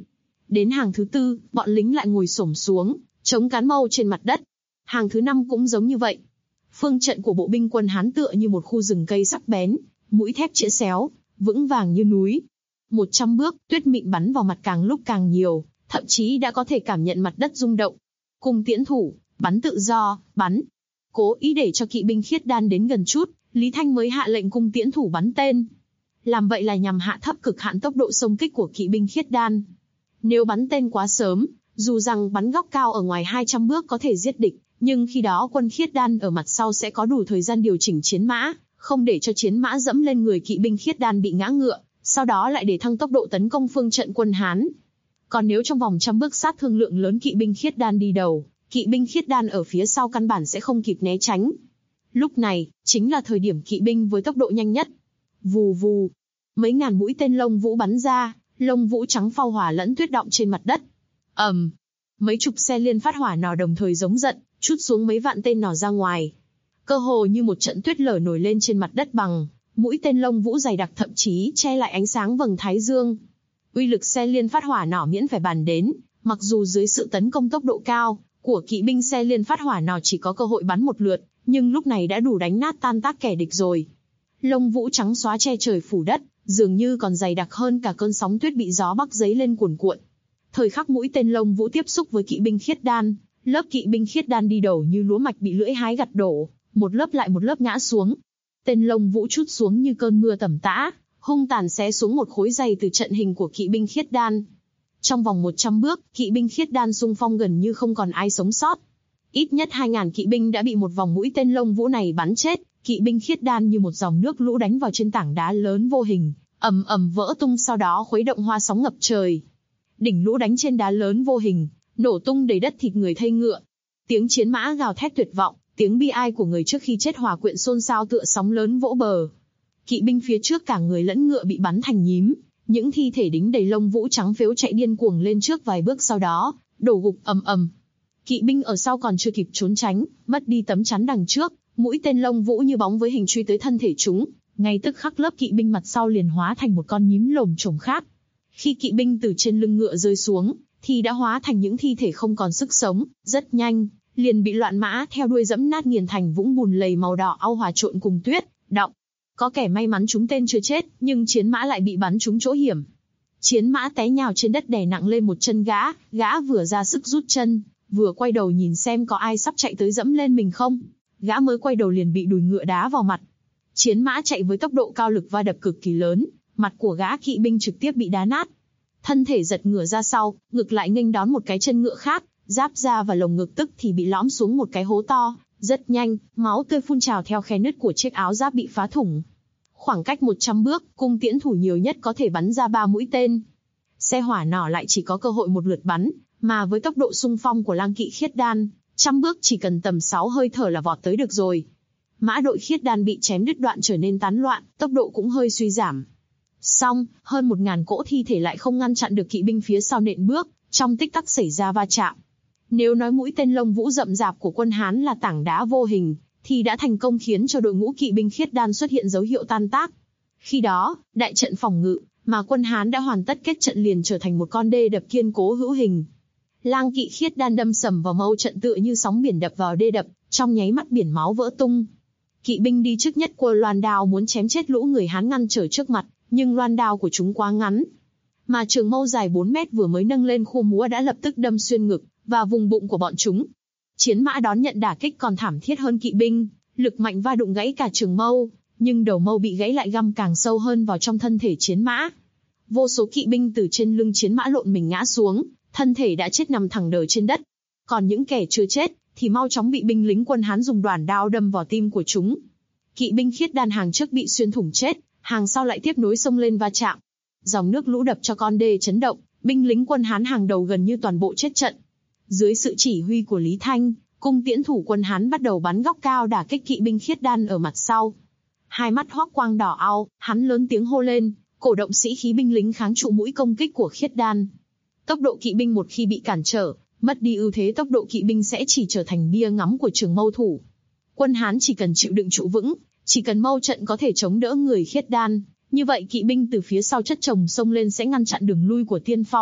Đến hàng thứ 4, bọn lính lại ngồi xổm xuống, chống cán mâu trên mặt đất. Hàng thứ 5 cũng giống như vậy. Phương trận của bộ binh quân Hán tựa như một khu rừng cây sắc bén, mũi thép chĩa xéo, vững vàng như núi. 100 bước, tuyết mịn bắn vào mặt càng lúc càng nhiều, thậm chí đã có thể cảm nhận mặt đất rung động. Cung tiễn thủ, bắn tự do, bắn. Cố ý để cho kỵ binh khiết đan đến gần chút, Lý Thanh mới hạ lệnh cung tiễn thủ bắn tên. Làm vậy là nhằm hạ thấp cực hạn tốc độ xông kích của kỵ binh khiết đan. Nếu bắn tên quá sớm, dù rằng bắn góc cao ở ngoài 200 bước có thể giết địch, nhưng khi đó quân khiết đan ở mặt sau sẽ có đủ thời gian điều chỉnh chiến mã, không để cho chiến mã dẫm lên người kỵ binh khiết đan bị ngã ngựa, sau đó lại để thăng tốc độ tấn công phương trận quân Hán. Còn nếu trong vòng 100 bước sát thương lượng lớn kỵ binh khiết đan đi đầu, kỵ binh khiết đan ở phía sau căn bản sẽ không kịp né tránh. Lúc này, chính là thời điểm kỵ binh với tốc độ nhanh nhất. Vù vù, mấy ngàn mũi tên lông vũ bắn ra, lông vũ trắng phao hỏa lẫn tuyết đọng trên mặt đất. Mấy chục xe liên phát hỏa nỏ đồng thời giống giận, trút xuống mấy vạn tên nỏ ra ngoài. Cơ hồ như một trận tuyết lở nổi lên trên mặt đất bằng, mũi tên lông vũ dày đặc thậm chí che lại ánh sáng vầng thái dương. Uy lực xe liên phát hỏa nỏ miễn phải bàn đến, mặc dù dưới sự tấn công tốc độ cao của kỵ binh xe liên phát hỏa nỏ chỉ có cơ hội bắn một lượt, nhưng lúc này đã đủ đánh nát tan tác kẻ địch rồi. Lông vũ trắng xóa che trời phủ đất, dường như còn dày đặc hơn cả cơn sóng tuyết bị gió bắc dấy lên cuồn cuộn. Thời khắc mũi tên lông vũ tiếp xúc với kỵ binh khiết đan, lớp kỵ binh khiết đan đi đầu như lúa mạch bị lưỡi hái gặt đổ, một lớp lại một lớp ngã xuống. Tên lông vũ trút xuống như cơn mưa tầm tã, hung tàn xé xuống một khối dày từ trận hình của kỵ binh khiết đan. Trong vòng 100 bước, kỵ binh khiết đan xung phong gần như không còn ai sống sót. Ít nhất 2.000 kỵ binh đã bị một vòng mũi tên lông vũ này bắn chết. Kỵ binh khiết đan như một dòng nước lũ đánh vào trên tảng đá lớn vô hình, ầm ầm vỡ tung, sau đó khuấy động hoa sóng ngập trời. Đỉnh lũ đánh trên đá lớn vô hình, nổ tung đầy đất thịt người thây ngựa. Tiếng chiến mã gào thét tuyệt vọng, tiếng bi ai của người trước khi chết hòa quyện xôn xao tựa sóng lớn vỗ bờ. Kỵ binh phía trước cả người lẫn ngựa bị bắn thành nhím, những thi thể đính đầy lông vũ trắng phếu chạy điên cuồng lên trước vài bước, sau đó đổ gục ầm ầm. Kỵ binh ở sau còn chưa kịp trốn tránh, mất đi tấm chắn đằng trước, mũi tên lông vũ như bóng với hình truy tới thân thể chúng, ngay tức khắc lớp kỵ binh mặt sau liền hóa thành một con nhím lồm chồm khác. Khi kỵ binh từ trên lưng ngựa rơi xuống, thì đã hóa thành những thi thể không còn sức sống, rất nhanh, liền bị loạn mã theo đuôi dẫm nát nghiền thành vũng bùn lầy màu đỏ au hòa trộn cùng tuyết, đọng. Có kẻ may mắn trúng tên chưa chết, nhưng chiến mã lại bị bắn trúng chỗ hiểm. Chiến mã té nhào trên đất đè nặng lên một chân gã vừa ra sức rút chân, vừa quay đầu nhìn xem có ai sắp chạy tới dẫm lên mình không. Gã mới quay đầu liền bị đùi ngựa đá vào mặt. Chiến mã chạy với tốc độ cao, lực va đập cực kỳ lớn, mặt của gã kỵ binh trực tiếp bị đá nát. Thân thể giật ngửa ra sau, ngực lại nghênh đón một cái chân ngựa khác, giáp da và lồng ngực tức thì bị lõm xuống một cái hố to. Rất nhanh, máu tươi phun trào theo khe nứt của chiếc áo giáp bị phá thủng. Khoảng cách 100 bước, cung tiễn thủ nhiều nhất có thể bắn ra 3 mũi tên. Xe hỏa nỏ lại chỉ có cơ hội một lượt bắn, mà với tốc độ xung phong của lang kỵ khiết đan, 100 bước chỉ cần tầm 6 hơi thở là vọt tới được rồi. Mã đội khiết đan bị chém đứt đoạn trở nên tán loạn, tốc độ cũng hơi suy giảm. Song, hơn 1000 cỗ thi thể lại không ngăn chặn được kỵ binh phía sau nện bước, trong tích tắc xảy ra va chạm. Nếu nói mũi tên lông vũ rậm rạp của quân Hán là tảng đá vô hình, thì đã thành công khiến cho đội ngũ kỵ binh khiết đan xuất hiện dấu hiệu tan tác. Khi đó, đại trận phòng ngự mà quân Hán đã hoàn tất kết trận liền trở thành một con đê đập kiên cố hữu hình. Lang kỵ khiết đan đâm sầm vào mâu trận tựa như sóng biển đập vào đê đập, trong nháy mắt biển máu vỡ tung. Kỵ binh đi trước nhất quơ loan đao muốn chém chết lũ người Hán ngăn trở trước mặt, nhưng loan đao của chúng quá ngắn. Mà trường mâu dài 4 mét vừa mới nâng lên khua múa đã lập tức đâm xuyên ngực và vùng bụng của bọn chúng. Chiến mã đón nhận đả kích còn thảm thiết hơn kỵ binh, lực mạnh va đụng gãy cả trường mâu, nhưng đầu mâu bị gãy lại găm càng sâu hơn vào trong thân thể chiến mã. Vô số kỵ binh từ trên lưng chiến mã lộn mình ngã xuống, thân thể đã chết nằm thẳng đờ trên đất. Còn những kẻ chưa chết thì mau chóng bị binh lính quân Hán dùng đoản đao đâm vào tim của chúng. Kỵ binh khiết đan hàng trước bị xuyên thủng chết, hàng sau lại tiếp nối xông lên va chạm. Dòng nước lũ đập cho con đê chấn động, binh lính quân Hán hàng đầu gần như toàn bộ chết trận. Dưới sự chỉ huy của Lý Thanh, cung tiễn thủ quân Hán bắt đầu bắn góc cao đả kích kỵ binh khiết đan ở mặt sau. Hai mắt hoắc quang đỏ au, hắn lớn tiếng hô lên, cổ động sĩ khí binh lính kháng trụ mũi công kích của khiết đan. Tốc độ kỵ binh một khi bị cản trở, mất đi ưu thế tốc độ kỵ binh sẽ chỉ trở thành bia ngắm của trường mâu thủ. Quân Hán chỉ cần chịu đựng trụ vững, chỉ cần mâu trận có thể chống đỡ người khiết đan, như vậy kỵ binh từ phía sau chất chồng xông lên sẽ ngăn chặn đường lui của tiên phong,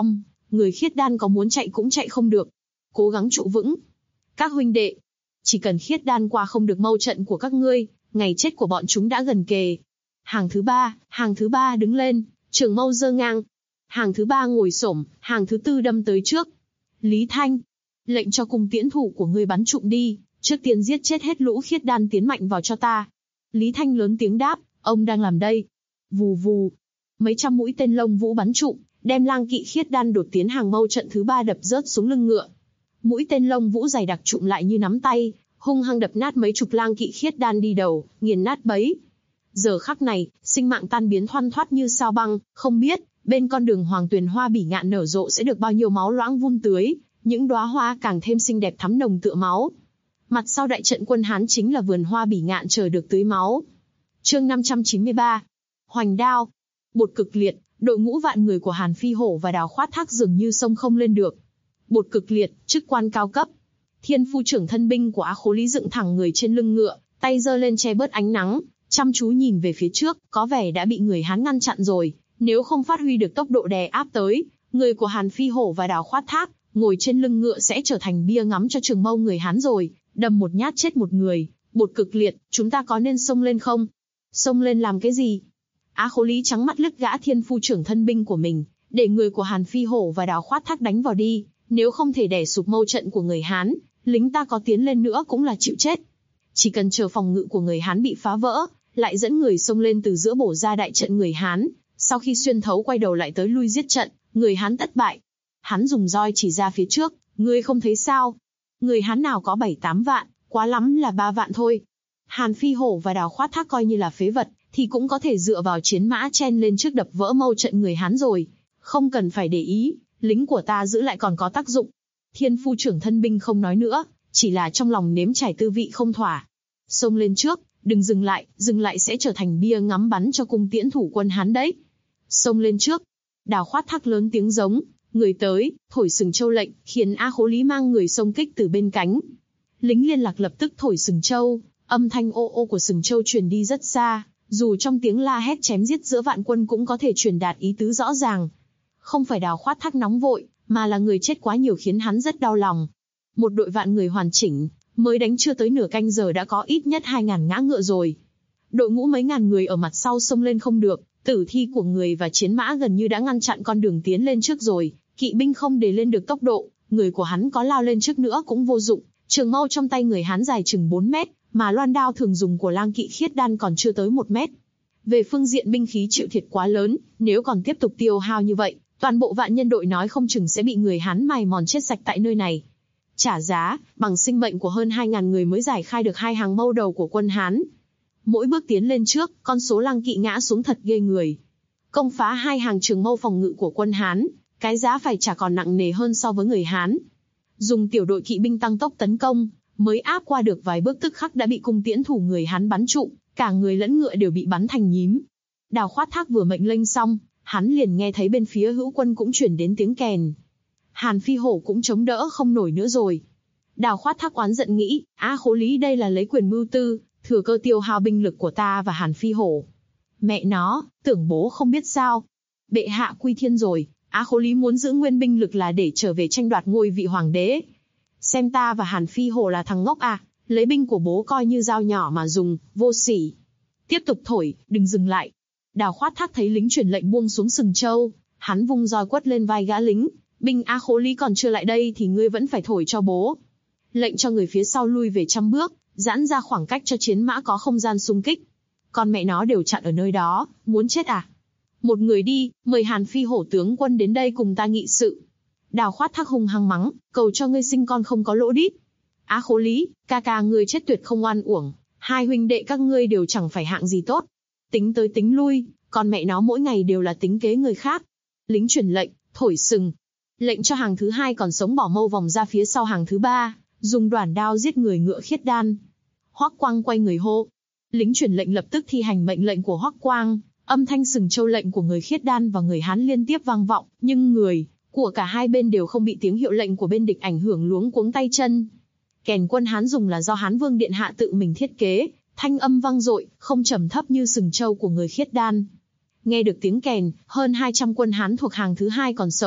người khiết đan có muốn chạy cũng chạy không được. Cố gắng trụ vững. Các huynh đệ, chỉ cần khiết đan qua không được mâu trận của các ngươi, ngày chết của bọn chúng đã gần kề. Hàng thứ ba đứng lên, trường mâu giơ ngang. Hàng thứ ba ngồi xổm, hàng thứ tư đâm tới trước. Lý Thanh, lệnh cho cung tiễn thủ của ngươi bắn trụm đi, trước tiên giết chết hết lũ khiết đan tiến mạnh vào cho ta. Lý Thanh lớn tiếng đáp, ông đang làm đây. Vù vù, mấy trăm mũi tên lông vũ bắn trụm, đem lang kỵ khiết đan đột tiến hàng mâu trận thứ ba đập rớt xuống lưng ngựa. Mũi tên lông vũ dày đặc trụm lại như nắm tay, hung hăng đập nát mấy chục lang kỵ khiết đan đi đầu, nghiền nát bấy. Giờ khắc này, sinh mạng tan biến thoăn thoắt như sao băng, không biết bên con đường hoàng tuyền hoa bỉ ngạn nở rộ sẽ được bao nhiêu máu loãng vun tưới, những đóa hoa càng thêm xinh đẹp thắm nồng tựa máu. Mặt sau đại trận quân Hán chính là vườn hoa bỉ ngạn chờ được tưới máu. Chương 593. Hoành đao. Bột cực liệt, đội ngũ vạn người của Hàn Phi Hổ và Đào Khoát Thác dường như sông không lên được. Bột cực liệt, chức quan cao cấp. Thiên phu trưởng thân binh của Á Khố Lý dựng thẳng người trên lưng ngựa, tay giơ lên che bớt ánh nắng, chăm chú nhìn về phía trước, có vẻ đã bị người Hán ngăn chặn rồi, nếu không phát huy được tốc độ đè áp tới, người của Hàn Phi Hổ và Đào Khoát Thác, ngồi trên lưng ngựa sẽ trở thành bia ngắm cho trường mâu người Hán rồi, đâm một nhát chết một người. Bột cực liệt, chúng ta có nên xông lên không? Xông lên làm cái gì? Á Khố Lý trắng mắt liếc gã thiên phu trưởng thân binh của mình, để người của Hàn Phi Hổ và Đào Khoát Thác đánh vào đi, nếu không thể đè sụp mâu trận của người Hán, lính ta có tiến lên nữa cũng là chịu chết. Chỉ cần chờ phòng ngự của người Hán bị phá vỡ, lại dẫn người xông lên từ giữa bổ ra đại trận người Hán, sau khi xuyên thấu quay đầu lại tới lui giết trận, người Hán tất bại. Hắn dùng roi chỉ ra phía trước, ngươi không thấy sao? Người Hán nào có 7-8 vạn, quá lắm là 3 vạn thôi. Hàn Phi Hổ và Đào Khoát Thác coi như là phế vật, thì cũng có thể dựa vào chiến mã chen lên trước đập vỡ mâu trận người Hán rồi. Không cần phải để ý, lính của ta giữ lại còn có tác dụng. Thiên phu trưởng thân binh không nói nữa, chỉ là trong lòng nếm trải tư vị không thỏa. Xông lên trước, đừng dừng lại sẽ trở thành bia ngắm bắn cho cung tiễn thủ quân Hán đấy. Xông lên trước. Đào Khoát Thác lớn tiếng giống, người tới, thổi sừng châu lệnh, khiến Á Khố Lý mang người xông kích từ bên cánh. Lính liên lạc lập tức thổi sừng châu, âm thanh ô ô của sừng châu truyền đi rất xa, dù trong tiếng la hét chém giết giữa vạn quân cũng có thể truyền đạt ý tứ rõ ràng. Không phải Đào Khoát Thác nóng vội, mà là người chết quá nhiều khiến hắn rất đau lòng. Một đội vạn người hoàn chỉnh, mới đánh chưa tới nửa canh giờ đã có ít nhất 2.000 ngã ngựa rồi. Đội ngũ mấy ngàn người ở mặt sau xông lên không được, tử thi của người và chiến mã gần như đã ngăn chặn con đường tiến lên trước rồi, kỵ binh không để lên được tốc độ, người của hắn có lao lên trước nữa cũng vô dụng, trường mâu trong tay người Hán dài chừng 4 mét, mà loan đao thường dùng của lang kỵ khiết đan còn chưa tới 1 mét. Về phương diện binh khí chịu thiệt quá lớn, nếu còn tiếp tục tiêu hao như vậy, toàn bộ vạn nhân đội nói không chừng sẽ bị người Hán mài mòn chết sạch tại nơi này. Trả giá, bằng sinh mệnh của hơn 2.000 người mới giải khai được 2 hàng mâu đầu của quân Hán. Mỗi bước tiến lên trước, con số lang kỵ ngã xuống thật ghê người. Công phá 2 hàng trường mâu phòng ngự của quân Hán, cái giá phải trả còn nặng nề hơn so với người Hán. Dùng tiểu đội kỵ binh tăng tốc tấn công, mới áp qua được vài bước tức khắc đã bị cung tiễn thủ người Hán bắn trụm, cả người lẫn ngựa đều bị bắn thành nhím. Đào Khoát Thác vừa mệnh lệnh xong, hắn liền nghe thấy bên phía hữu quân cũng chuyển đến tiếng kèn. Hàn Phi Hổ cũng chống đỡ không nổi nữa rồi. Đào Khoát Thác oán giận nghĩ, Á Khố Lý đây là lấy quyền mưu tư, thừa cơ tiêu hao binh lực của ta và Hàn Phi Hổ. Mẹ nó, tưởng bố không biết sao. Bệ hạ quy thiên rồi, Á Khố Lý muốn giữ nguyên binh lực là để trở về tranh đoạt ngôi vị hoàng đế. Xem ta và Hàn Phi Hổ là thằng ngốc à, lấy binh của bố coi như dao nhỏ mà dùng, vô sỉ. Tiếp tục thổi, đừng dừng lại. Đào Khoát Thác thấy lính truyền lệnh buông xuống sừng châu, hắn vung roi quất lên vai gã lính, binh Á Khố Lý còn chưa lại đây thì ngươi vẫn phải thổi cho bố. Lệnh cho người phía sau lui về 100 bước, giãn ra khoảng cách cho chiến mã có không gian xung kích. Con mẹ nó đều chặn ở nơi đó, muốn chết à? Một người đi, mời Hàn Phi Hổ tướng quân đến đây cùng ta nghị sự. Đào Khoát Thác hung hăng mắng, cầu cho ngươi sinh con không có lỗ đít. Á Khố Lý, ca ca ngươi chết tuyệt không oan uổng, 2 huynh đệ các ngươi đều chẳng phải hạng gì tốt. Tính tới tính lui, con mẹ nó mỗi ngày đều là tính kế người khác. Lính truyền lệnh, thổi sừng. Lệnh cho hàng thứ 2 còn sống bỏ mâu vòng ra phía sau hàng thứ 3, dùng đoản đao giết người ngựa khiết đan. Hoắc Quang quay người hô. Lính truyền lệnh lập tức thi hành mệnh lệnh của Hoắc Quang, âm thanh sừng châu lệnh của người khiết đan và người Hán liên tiếp vang vọng, nhưng người của cả hai bên đều không bị tiếng hiệu lệnh của bên địch ảnh hưởng luống cuống tay chân. Kèn quân Hán dùng là do Hán Vương Điện Hạ tự mình thiết kế, thanh âm vang dội, không trầm thấp như sừng châu của người khiết đan. Nghe được tiếng kèn, hơn 200 quân Hán thuộc hàng thứ 2 còn sống,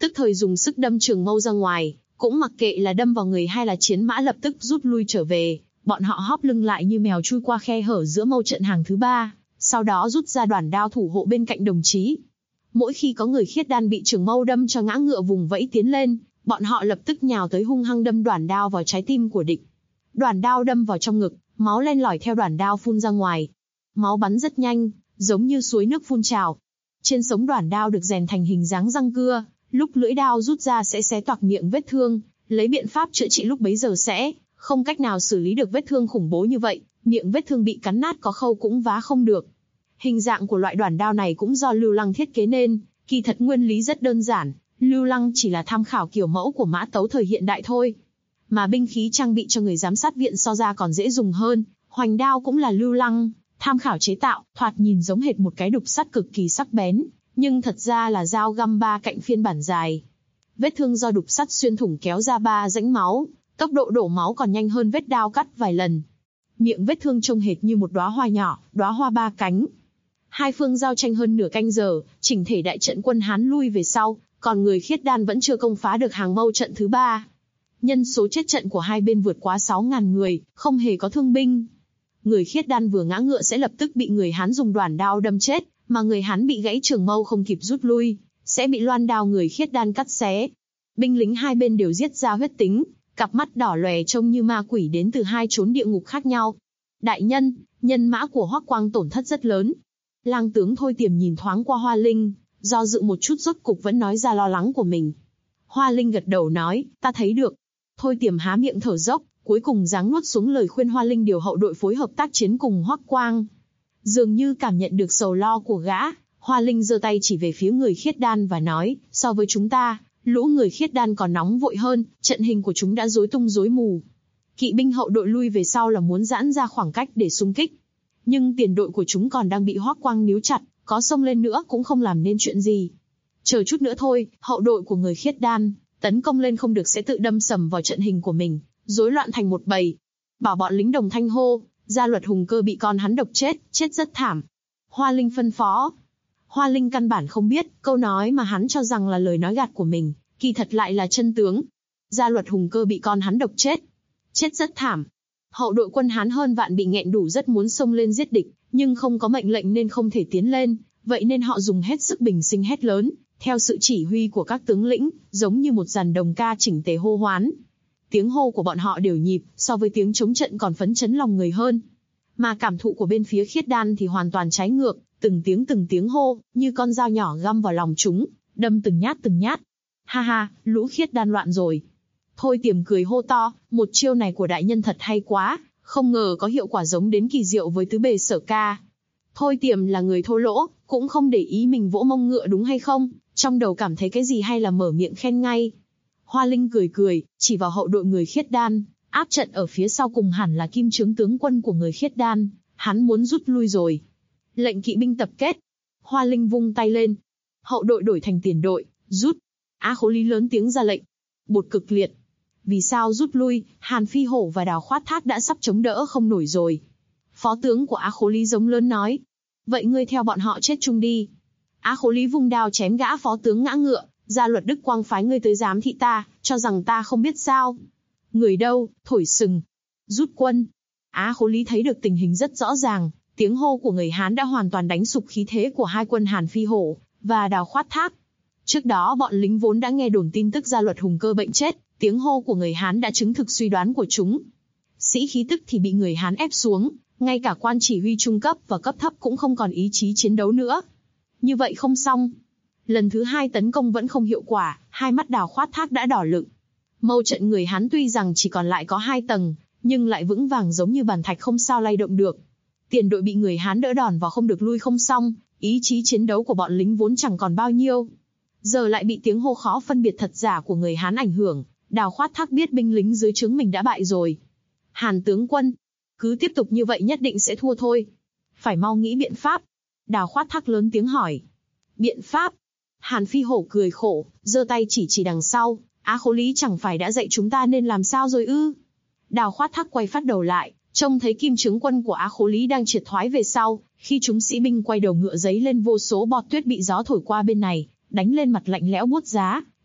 tức thời dùng sức đâm trường mâu ra ngoài, cũng mặc kệ là đâm vào người hay là chiến mã lập tức rút lui trở về, bọn họ hóp lưng lại như mèo chui qua khe hở giữa mâu trận hàng thứ 3, sau đó rút ra đoản đao thủ hộ bên cạnh đồng chí. Mỗi khi có người khiết đan bị trường mâu đâm cho ngã ngựa vùng vẫy tiến lên, bọn họ lập tức nhào tới hung hăng đâm đoản đao vào trái tim của địch. Đoản đao đâm vào trong ngực, máu len lỏi theo đoản đao phun ra ngoài. Máu bắn rất nhanh, giống như suối nước phun trào. Trên sống đoản đao được rèn thành hình dáng răng cưa, lúc lưỡi đao rút ra sẽ xé toạc miệng vết thương, lấy biện pháp chữa trị lúc bấy giờ sẽ không cách nào xử lý được vết thương khủng bố như vậy, miệng vết thương bị cắn nát có khâu cũng vá không được. Hình dạng của loại đoản đao này cũng do Lưu Lăng thiết kế nên, kỳ thật nguyên lý rất đơn giản, Lưu Lăng chỉ là tham khảo kiểu mẫu của mã tấu thời hiện đại thôi. Mà binh khí trang bị cho người giám sát viện so ra còn dễ dùng hơn, hoành đao cũng là Lưu Lăng tham khảo chế tạo, thoạt nhìn giống hệt một cái đục sắt cực kỳ sắc bén, nhưng thật ra là dao găm 3 cạnh phiên bản dài. Vết thương do đục sắt xuyên thủng kéo ra 3 rãnh máu, tốc độ đổ máu còn nhanh hơn vết đao cắt vài lần. Miệng vết thương trông hệt như một đóa hoa nhỏ, đóa hoa 3 cánh. Hai phương giao tranh hơn nửa canh giờ, chỉnh thể đại trận quân Hán lui về sau, còn người khiết đan vẫn chưa công phá được hàng mâu trận thứ 3. Nhân số chết trận của hai bên vượt quá 6.000 người, không hề có thương binh. Người khiết đan vừa ngã ngựa sẽ lập tức bị người Hán dùng đoản đao đâm chết, mà người Hán bị gãy trường mâu không kịp rút lui, sẽ bị loan đao người khiết đan cắt xé. Binh lính hai bên đều giết ra huyết tính, cặp mắt đỏ lòe trông như ma quỷ đến từ hai chốn địa ngục khác nhau. Đại nhân, nhân mã của Hoắc Quang tổn thất rất lớn. Lang tướng Thôi Tiềm nhìn thoáng qua Hoa Linh, do dự một chút rốt cục vẫn nói ra lo lắng của mình. Hoa Linh gật đầu nói, ta thấy được. Thôi Tiềm há miệng thở dốc, cuối cùng giáng nuốt xuống lời khuyên Hoa Linh điều hậu đội phối hợp tác chiến cùng Hoắc Quang. Dường như cảm nhận được sầu lo của gã, Hoa Linh giơ tay chỉ về phía người khiết đan và nói, so với chúng ta, lũ người khiết đan còn nóng vội hơn, trận hình của chúng đã rối tung rối mù. Kỵ binh hậu đội lui về sau là muốn giãn ra khoảng cách để xung kích. Nhưng tiền đội của chúng còn đang bị Hoắc Quang níu chặt, có xông lên nữa cũng không làm nên chuyện gì. Chờ chút nữa thôi, hậu đội của người khiết đan, tấn công lên không được sẽ tự đâm sầm vào trận hình của mình, rối loạn thành một bầy. Bảo bọn lính Đồng Thanh hô, Gia Luật Hùng Cơ bị con hắn độc chết, chết rất thảm. Hoa Linh phân phó. Hoa Linh căn bản không biết, câu nói mà hắn cho rằng là lời nói gạt của mình, kỳ thật lại là chân tướng. Gia Luật Hùng Cơ bị con hắn độc chết. Chết rất thảm. Hậu đội quân Hán hơn vạn bị nghẹn đủ rất muốn xông lên giết địch, nhưng không có mệnh lệnh nên không thể tiến lên, vậy nên họ dùng hết sức bình sinh hét lớn, theo sự chỉ huy của các tướng lĩnh, giống như một dàn đồng ca chỉnh tề hô hoán. Tiếng hô của bọn họ đều nhịp, so với tiếng chống trận còn phấn chấn lòng người hơn. Mà cảm thụ của bên phía khiết đan thì hoàn toàn trái ngược, từng tiếng hô, như con dao nhỏ găm vào lòng chúng, đâm từng nhát. Ha ha, lũ khiết đan loạn rồi. Thôi Tiềm cười hô to, một chiêu này của đại nhân thật hay quá, không ngờ có hiệu quả giống đến kỳ diệu với tứ bề Sở Ca. Thôi Tiềm là người thô lỗ, cũng không để ý mình vỗ mông ngựa đúng hay không, trong đầu cảm thấy cái gì hay là mở miệng khen ngay. Hoa Linh cười, chỉ vào hậu đội người khiết đan, áp trận ở phía sau cùng hẳn là Kim Chướng tướng quân của người khiết đan, hắn muốn rút lui rồi. Lệnh kỵ binh tập kết. Hoa Linh vung tay lên. Hậu đội đổi thành tiền đội, rút. Á Khố Lý lớn tiếng ra lệnh. Bột cực liệt. Vì sao rút lui, Hàn Phi Hổ và Đào Khoát Thác đã sắp chống đỡ không nổi rồi. Phó tướng của Á Khố Lý giống lớn nói. Vậy ngươi theo bọn họ chết chung đi. Á Khố Lý vung đao chém gã phó tướng ngã ngựa. Gia Luật Đức Quang phái ngươi tới giám thị ta, cho rằng ta không biết sao. Người đâu, thổi sừng. Rút quân. Á Khố Lý thấy được tình hình rất rõ ràng, tiếng hô của người Hán đã hoàn toàn đánh sụp khí thế của hai quân Hàn Phi Hổ và Đào Khoát Thác. Trước đó bọn lính vốn đã nghe đồn tin tức Gia Luật Hùng Cơ bệnh chết, tiếng hô của người Hán đã chứng thực suy đoán của chúng. Sĩ khí tức thì bị người Hán ép xuống, ngay cả quan chỉ huy trung cấp và cấp thấp cũng không còn ý chí chiến đấu nữa. Như vậy không xong. Lần thứ hai tấn công vẫn không hiệu quả, hai mắt Đào Khoát Thác đã đỏ lựng. Mâu trận người Hán tuy rằng chỉ còn lại có 2 tầng, nhưng lại vững vàng giống như bàn thạch không sao lay động được. Tiền đội bị người Hán đỡ đòn vào không được lui không xong, ý chí chiến đấu của bọn lính vốn chẳng còn bao nhiêu. Giờ lại bị tiếng hô khó phân biệt thật giả của người Hán ảnh hưởng, Đào Khoát Thác biết binh lính dưới trướng mình đã bại rồi. Hàn tướng quân, cứ tiếp tục như vậy nhất định sẽ thua thôi. Phải mau nghĩ biện pháp. Đào Khoát Thác lớn tiếng hỏi. Biện pháp? Hàn Phi Hổ cười khổ, giơ tay chỉ đằng sau. Á Khố Lý chẳng phải đã dạy chúng ta nên làm sao rồi ư? Đào Khoát Thác quay phát đầu lại, trông thấy Kim Chướng quân của Á Khố Lý đang triệt thoái về sau. Khi chúng sĩ binh quay đầu ngựa giấy lên vô số bọt tuyết bị gió thổi qua bên này, đánh lên mặt lạnh lẽo buốt giá,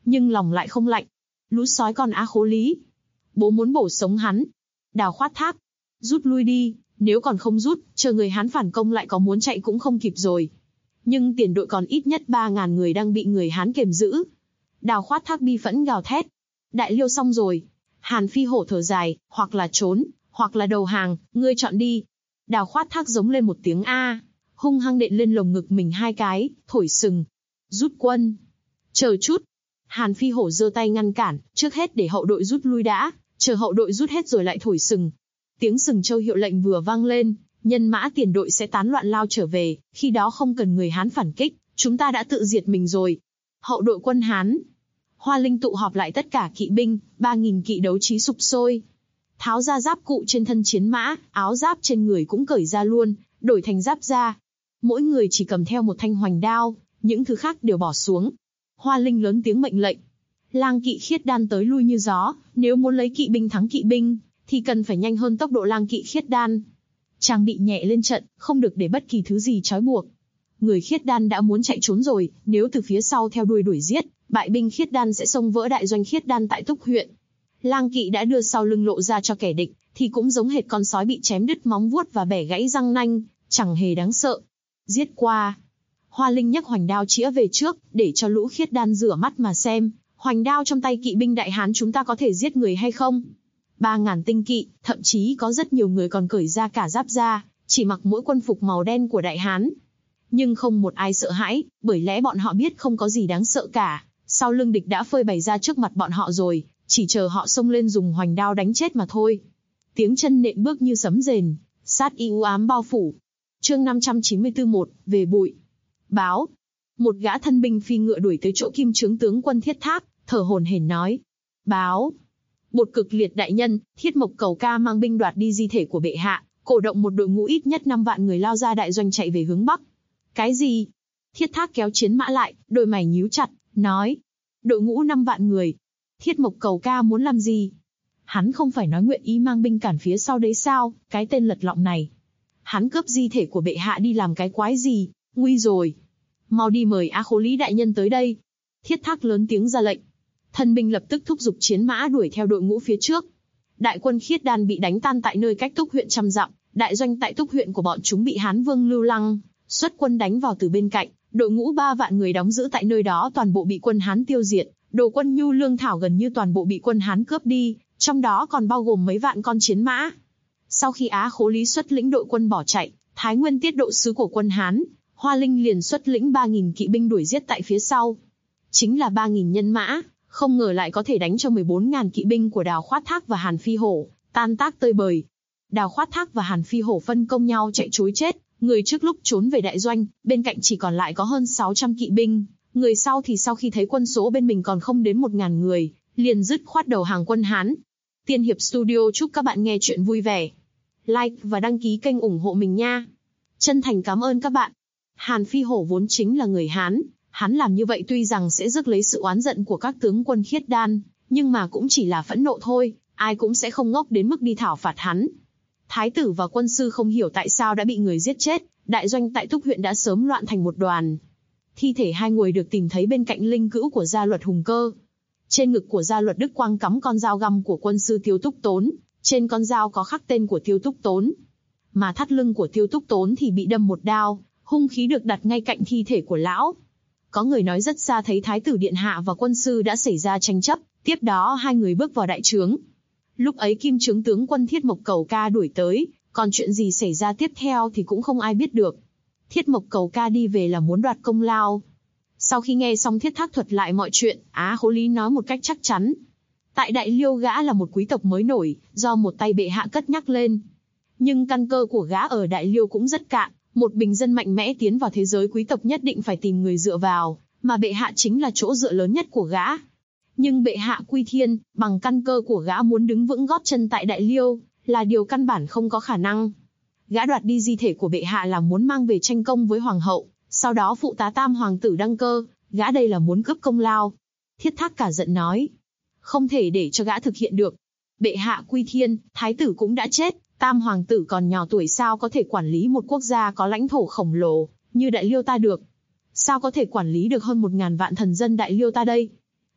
nhưng lòng lại không lạnh. Lũ sói con Á Khố Lý. Bố muốn bổ sống hắn. Đào Khoát Thác. Rút lui đi, nếu còn không rút, chờ người Hán phản công lại có muốn chạy cũng không kịp rồi. Nhưng tiền đội còn ít nhất 3.000 người đang bị người Hán kiềm giữ. Đào Khoát Thác bi phẫn gào thét. Đại Liêu xong rồi. Hàn Phi Hổ thở dài, hoặc là trốn, hoặc là đầu hàng, ngươi chọn đi. Đào Khoát Thác giống lên một tiếng A, hung hăng đệm lên lồng ngực mình 2 cái, thổi sừng. Rút quân. Chờ chút. Hàn Phi Hổ giơ tay ngăn cản, trước hết để hậu đội rút lui đã, chờ hậu đội rút hết rồi lại thổi sừng. Tiếng sừng châu hiệu lệnh vừa vang lên, nhân mã tiền đội sẽ tán loạn lao trở về, khi đó không cần người Hán phản kích, chúng ta đã tự diệt mình rồi. Hậu đội quân Hán. Hoa Linh tụ họp lại tất cả kỵ binh, 3.000 kỵ đấu trí sục sôi. Tháo ra giáp cụ trên thân chiến mã, áo giáp trên người cũng cởi ra luôn, đổi thành giáp da. Mỗi người chỉ cầm theo một thanh hoành đao, những thứ khác đều bỏ xuống. Hoa Linh lớn tiếng mệnh lệnh. Lang kỵ khiết đan tới lui như gió, nếu muốn lấy kỵ binh thắng kỵ binh, thì cần phải nhanh hơn tốc độ lang kỵ khiết đan. Trang bị nhẹ lên trận, không được để bất kỳ thứ gì trói buộc. Người khiết đan đã muốn chạy trốn rồi, nếu từ phía sau theo đuổi giết, bại binh khiết đan sẽ xông vỡ đại doanh khiết đan tại Túc huyện. Lang kỵ đã đưa sau lưng lộ ra cho kẻ địch, thì cũng giống hệt con sói bị chém đứt móng vuốt và bẻ gãy răng nanh, chẳng hề đáng sợ. Giết qua. Hoa Linh nhấc hoành đao chĩa về trước, để cho lũ khiết đan rửa mắt mà xem, hoành đao trong tay kỵ binh đại Hán chúng ta có thể giết người hay không? 3.000 tinh kỵ, thậm chí có rất nhiều người còn cởi ra cả giáp da, chỉ mặc mỗi quân phục màu đen của đại Hán. Nhưng không một ai sợ hãi, bởi lẽ bọn họ biết không có gì đáng sợ cả, sau lưng địch đã phơi bày ra trước mặt bọn họ rồi, chỉ chờ họ xông lên dùng hoành đao đánh chết mà thôi. Tiếng chân nện bước như sấm rền, sát y u ám bao phủ. Chương 594-1, về bụi. Báo. Một gã thân binh phi ngựa đuổi tới chỗ Kim Chướng tướng quân Thiết Thác, thở hổn hển nói. Báo. Bột Cực Liệt đại nhân, Thiết Mộc Cầu Ca mang binh đoạt đi di thể của bệ hạ, cổ động một đội ngũ ít nhất 5 vạn người lao ra đại doanh chạy về hướng bắc. Cái gì? Thiết Thác kéo chiến mã lại, đôi mày nhíu chặt, nói. Đội ngũ 5 vạn người. Thiết Mộc Cầu Ca muốn làm gì? Hắn không phải nói nguyện ý mang binh cản phía sau đấy sao, cái tên lật lọng này. Hắn cướp di thể của bệ hạ đi làm cái quái gì, nguy rồi. Mau đi mời Á Khố Lý đại nhân tới đây. Thiết Thác lớn tiếng ra lệnh. Thân binh lập tức thúc giục chiến mã đuổi theo đội ngũ phía trước. Đại quân khiết đan bị đánh tan tại nơi cách Túc huyện trăm dặm, đại doanh tại Túc huyện của bọn chúng bị Hán Vương Lưu Lăng xuất quân đánh vào từ bên cạnh, đội ngũ 3 vạn người đóng giữ tại nơi đó toàn bộ bị quân Hán tiêu diệt, đồ quân nhu lương thảo gần như toàn bộ bị quân Hán cướp đi, trong đó còn bao gồm mấy vạn con chiến mã. Sau khi Á Khố Lý xuất lĩnh đội quân bỏ chạy, Thái Nguyên tiết độ sứ của quân Hán, Hoa Linh liền xuất lĩnh 3.000 kỵ binh đuổi giết tại phía sau. Chính là 3.000 nhân mã, không ngờ lại có thể đánh cho 14.000 kỵ binh của Đào Khoát Thác và Hàn Phi Hổ, tan tác tơi bời. Đào Khoát Thác và Hàn Phi Hổ phân công nhau chạy trối chết, người trước lúc trốn về đại doanh, bên cạnh chỉ còn lại có hơn 600 kỵ binh, người sau thì sau khi thấy quân số bên mình còn không đến 1.000 người, liền dứt khoát đầu hàng quân Hán. Tiên Hiệp Studio chúc các bạn nghe chuyện vui vẻ. Like và đăng ký kênh ủng hộ mình nha. Chân thành cảm ơn các bạn. Hàn Phi Hổ vốn chính là người Hán, hắn làm như vậy tuy rằng sẽ rước lấy sự oán giận của các tướng quân khiết đan, nhưng mà cũng chỉ là phẫn nộ thôi, ai cũng sẽ không ngốc đến mức đi thảo phạt hắn. Thái tử và quân sư không hiểu tại sao đã bị người giết chết, đại doanh tại Túc huyện đã sớm loạn thành một đoàn. Thi thể 2 người được tìm thấy bên cạnh linh cữu của gia luật Hùng Cơ. Trên ngực của gia luật Đức Quang cắm con dao găm của quân sư Tiêu Túc Tốn, trên con dao có khắc tên của Tiêu Túc Tốn. Mà thắt lưng của Tiêu Túc Tốn thì bị đâm một đao, hung khí được đặt ngay cạnh thi thể của lão. Có người nói rất xa thấy Thái tử Điện Hạ và quân sư đã xảy ra tranh chấp, tiếp đó 2 người bước vào đại trướng. Lúc ấy Kim Chướng tướng quân Thiết Mộc Cầu Ca đuổi tới, còn chuyện gì xảy ra tiếp theo thì cũng không ai biết được. Thiết Mộc Cầu Ca đi về là muốn đoạt công lao. Sau khi nghe xong Thiết Thác thuật lại mọi chuyện, Á Khố Lý nói một cách chắc chắn. Tại Đại Liêu gã là một quý tộc mới nổi, do một tay bệ hạ cất nhắc lên. Nhưng căn cơ của gã ở Đại Liêu cũng rất cạn, một bình dân mạnh mẽ tiến vào thế giới quý tộc nhất định phải tìm người dựa vào, mà bệ hạ chính là chỗ dựa lớn nhất của gã. Nhưng bệ hạ quy thiên, bằng căn cơ của gã muốn đứng vững gót chân tại Đại Liêu, là điều căn bản không có khả năng. Gã đoạt đi di thể của bệ hạ là muốn mang về tranh công với hoàng hậu, sau đó phụ tá tam hoàng tử đăng cơ, gã đây là muốn cướp công lao. Thiết Thác cả giận nói, không thể để cho gã thực hiện được. Bệ hạ quy thiên, thái tử cũng đã chết, tam hoàng tử còn nhỏ tuổi sao có thể quản lý một quốc gia có lãnh thổ khổng lồ như Đại Liêu ta được? Sao có thể quản lý được hơn 1.000 vạn thần dân Đại Liêu ta đây?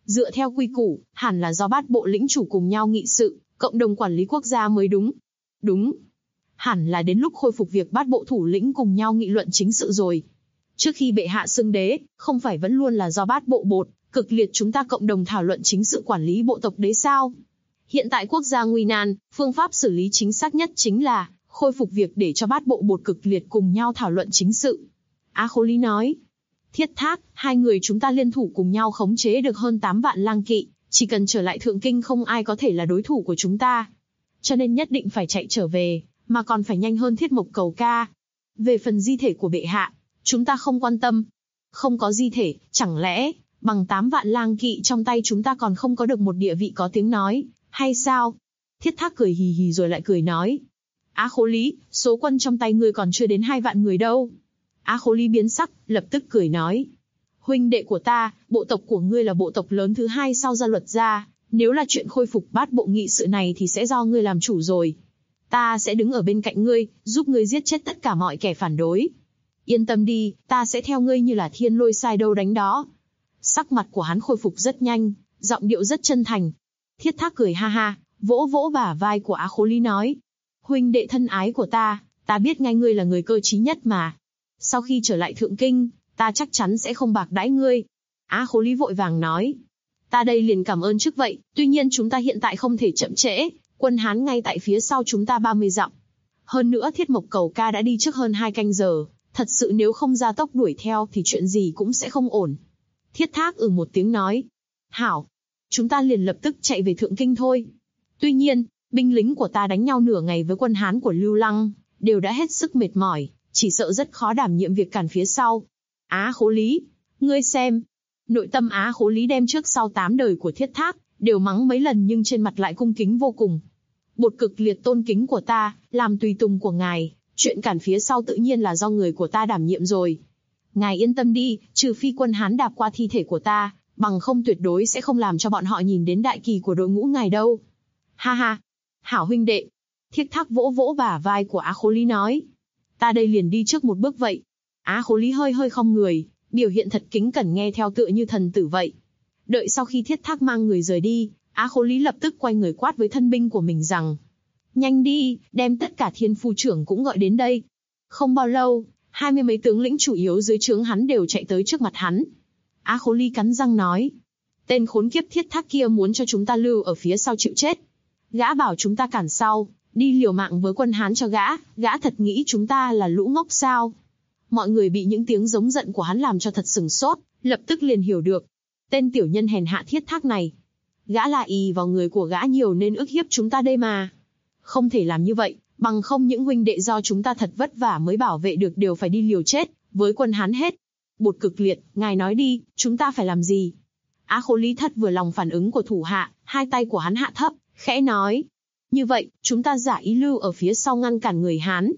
Dựa theo quy củ, hẳn là do bát bộ lĩnh chủ cùng nhau nghị sự, cộng đồng quản lý quốc gia mới đúng. Đúng. Hẳn là đến lúc khôi phục việc bát bộ thủ lĩnh cùng nhau nghị luận chính sự rồi. Trước khi bệ hạ xưng đế, không phải vẫn luôn là do bát bộ bột, cực liệt chúng ta cộng đồng thảo luận chính sự quản lý bộ tộc đấy sao? Hiện tại quốc gia nguy nan, phương pháp xử lý chính xác nhất chính là khôi phục việc để cho bát bộ bột cực liệt cùng nhau thảo luận chính sự. Á Khố Lý nói. Thiết Thác, hai người chúng ta liên thủ cùng nhau khống chế được hơn 8 vạn lang kỵ, chỉ cần trở lại Thượng Kinh không ai có thể là đối thủ của chúng ta. Cho nên nhất định phải chạy trở về, mà còn phải nhanh hơn Thiết Mộc Cầu Ca. Về phần di thể của bệ hạ, chúng ta không quan tâm. Không có di thể, chẳng lẽ bằng 8 vạn lang kỵ trong tay chúng ta còn không có được một địa vị có tiếng nói, hay sao? Thiết Thác cười hì hì rồi lại cười nói. Á Khố Lý, số quân trong tay ngươi còn chưa đến 2 vạn người đâu. Á Khố Lý biến sắc, lập tức cười nói. Huynh đệ của ta, bộ tộc của ngươi là bộ tộc lớn thứ 2 sau Gia Luật gia, nếu là chuyện khôi phục bát bộ nghị sự này thì sẽ do ngươi làm chủ rồi. Ta sẽ đứng ở bên cạnh ngươi, giúp ngươi giết chết tất cả mọi kẻ phản đối. Yên tâm đi, ta sẽ theo ngươi như là thiên lôi sai đâu đánh đó. Sắc mặt của hắn khôi phục rất nhanh, giọng điệu rất chân thành. Thiết Thác cười ha ha, vỗ vỗ bả vai của Á Khố Lý nói. Huynh đệ thân ái của ta biết ngay ngươi là người cơ trí nhất mà. Sau khi trở lại Thượng Kinh, ta chắc chắn sẽ không bạc đãi ngươi. Á Khố Lý vội vàng nói. Ta đây liền cảm ơn trước vậy, tuy nhiên chúng ta hiện tại không thể chậm trễ, quân Hán ngay tại phía sau chúng ta 30 dặm. Hơn nữa Thiết Mộc Cầu Ca đã đi trước hơn 2 canh giờ, thật sự nếu không ra tốc đuổi theo thì chuyện gì cũng sẽ không ổn. Thiết Thác một tiếng nói. Hảo, chúng ta liền lập tức chạy về Thượng Kinh thôi. Tuy nhiên, binh lính của ta đánh nhau nửa ngày với quân Hán của Lưu Lăng, đều đã hết sức mệt mỏi, chỉ sợ rất khó đảm nhiệm việc cản phía sau. Á Khố Lý, ngươi xem. Nội tâm Á Khố Lý đem trước sau 8 đời của Thiết Thác, đều mắng mấy lần nhưng trên mặt lại cung kính vô cùng. Bột cực liệt tôn kính của ta, làm tùy tùng của ngài, chuyện cản phía sau tự nhiên là do người của ta đảm nhiệm rồi. Ngài yên tâm đi, trừ phi quân Hán đạp qua thi thể của ta, bằng không tuyệt đối sẽ không làm cho bọn họ nhìn đến đại kỳ của đội ngũ ngài đâu. Ha ha, hảo huynh đệ. Thiết Thác vỗ vỗ bả vai của Á Khố Lý nói. Ta đây liền đi trước một bước vậy. Á Khố Lý hơi hơi khom người, biểu hiện thật kính cẩn nghe theo tựa như thần tử vậy. Đợi sau khi Thiết Thác mang người rời đi, Á Khố Lý lập tức quay người quát với thân binh của mình rằng. Nhanh đi, đem tất cả thiên phu trưởng cũng gọi đến đây. Không bao lâu, 20 mấy tướng lĩnh chủ yếu dưới trướng hắn đều chạy tới trước mặt hắn. Á Khố Lý cắn răng nói. Tên khốn kiếp Thiết Thác kia muốn cho chúng ta lưu ở phía sau chịu chết. Gã bảo chúng ta cản sau, đi liều mạng với quân Hán cho gã thật nghĩ chúng ta là lũ ngốc sao? Mọi người bị những tiếng giống giận của hắn làm cho thật sửng sốt, lập tức liền hiểu được. Tên tiểu nhân hèn hạ Thiết Thác này. Gã là ì vào người của gã nhiều nên ức hiếp chúng ta đây mà. Không thể làm như vậy, bằng không những huynh đệ do chúng ta thật vất vả mới bảo vệ được đều phải đi liều chết với quân Hán hết. Bột cực liệt, ngài nói đi, chúng ta phải làm gì? Á Khố Lý thất vừa lòng phản ứng của thủ hạ, hai tay của hắn hạ thấp, khẽ nói. Như vậy, chúng ta giả ý lưu ở phía sau ngăn cản người Hán.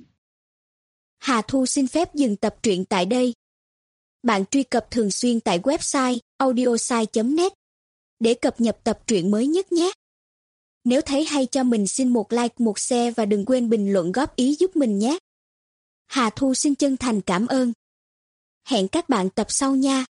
Hà Thu xin phép dừng tập truyện tại đây. Bạn truy cập thường xuyên tại website audiosai.net để cập nhật tập truyện mới nhất nhé. Nếu thấy hay cho mình xin một like, một share và đừng quên bình luận góp ý giúp mình nhé. Hà Thu xin chân thành cảm ơn. Hẹn các bạn tập sau nha.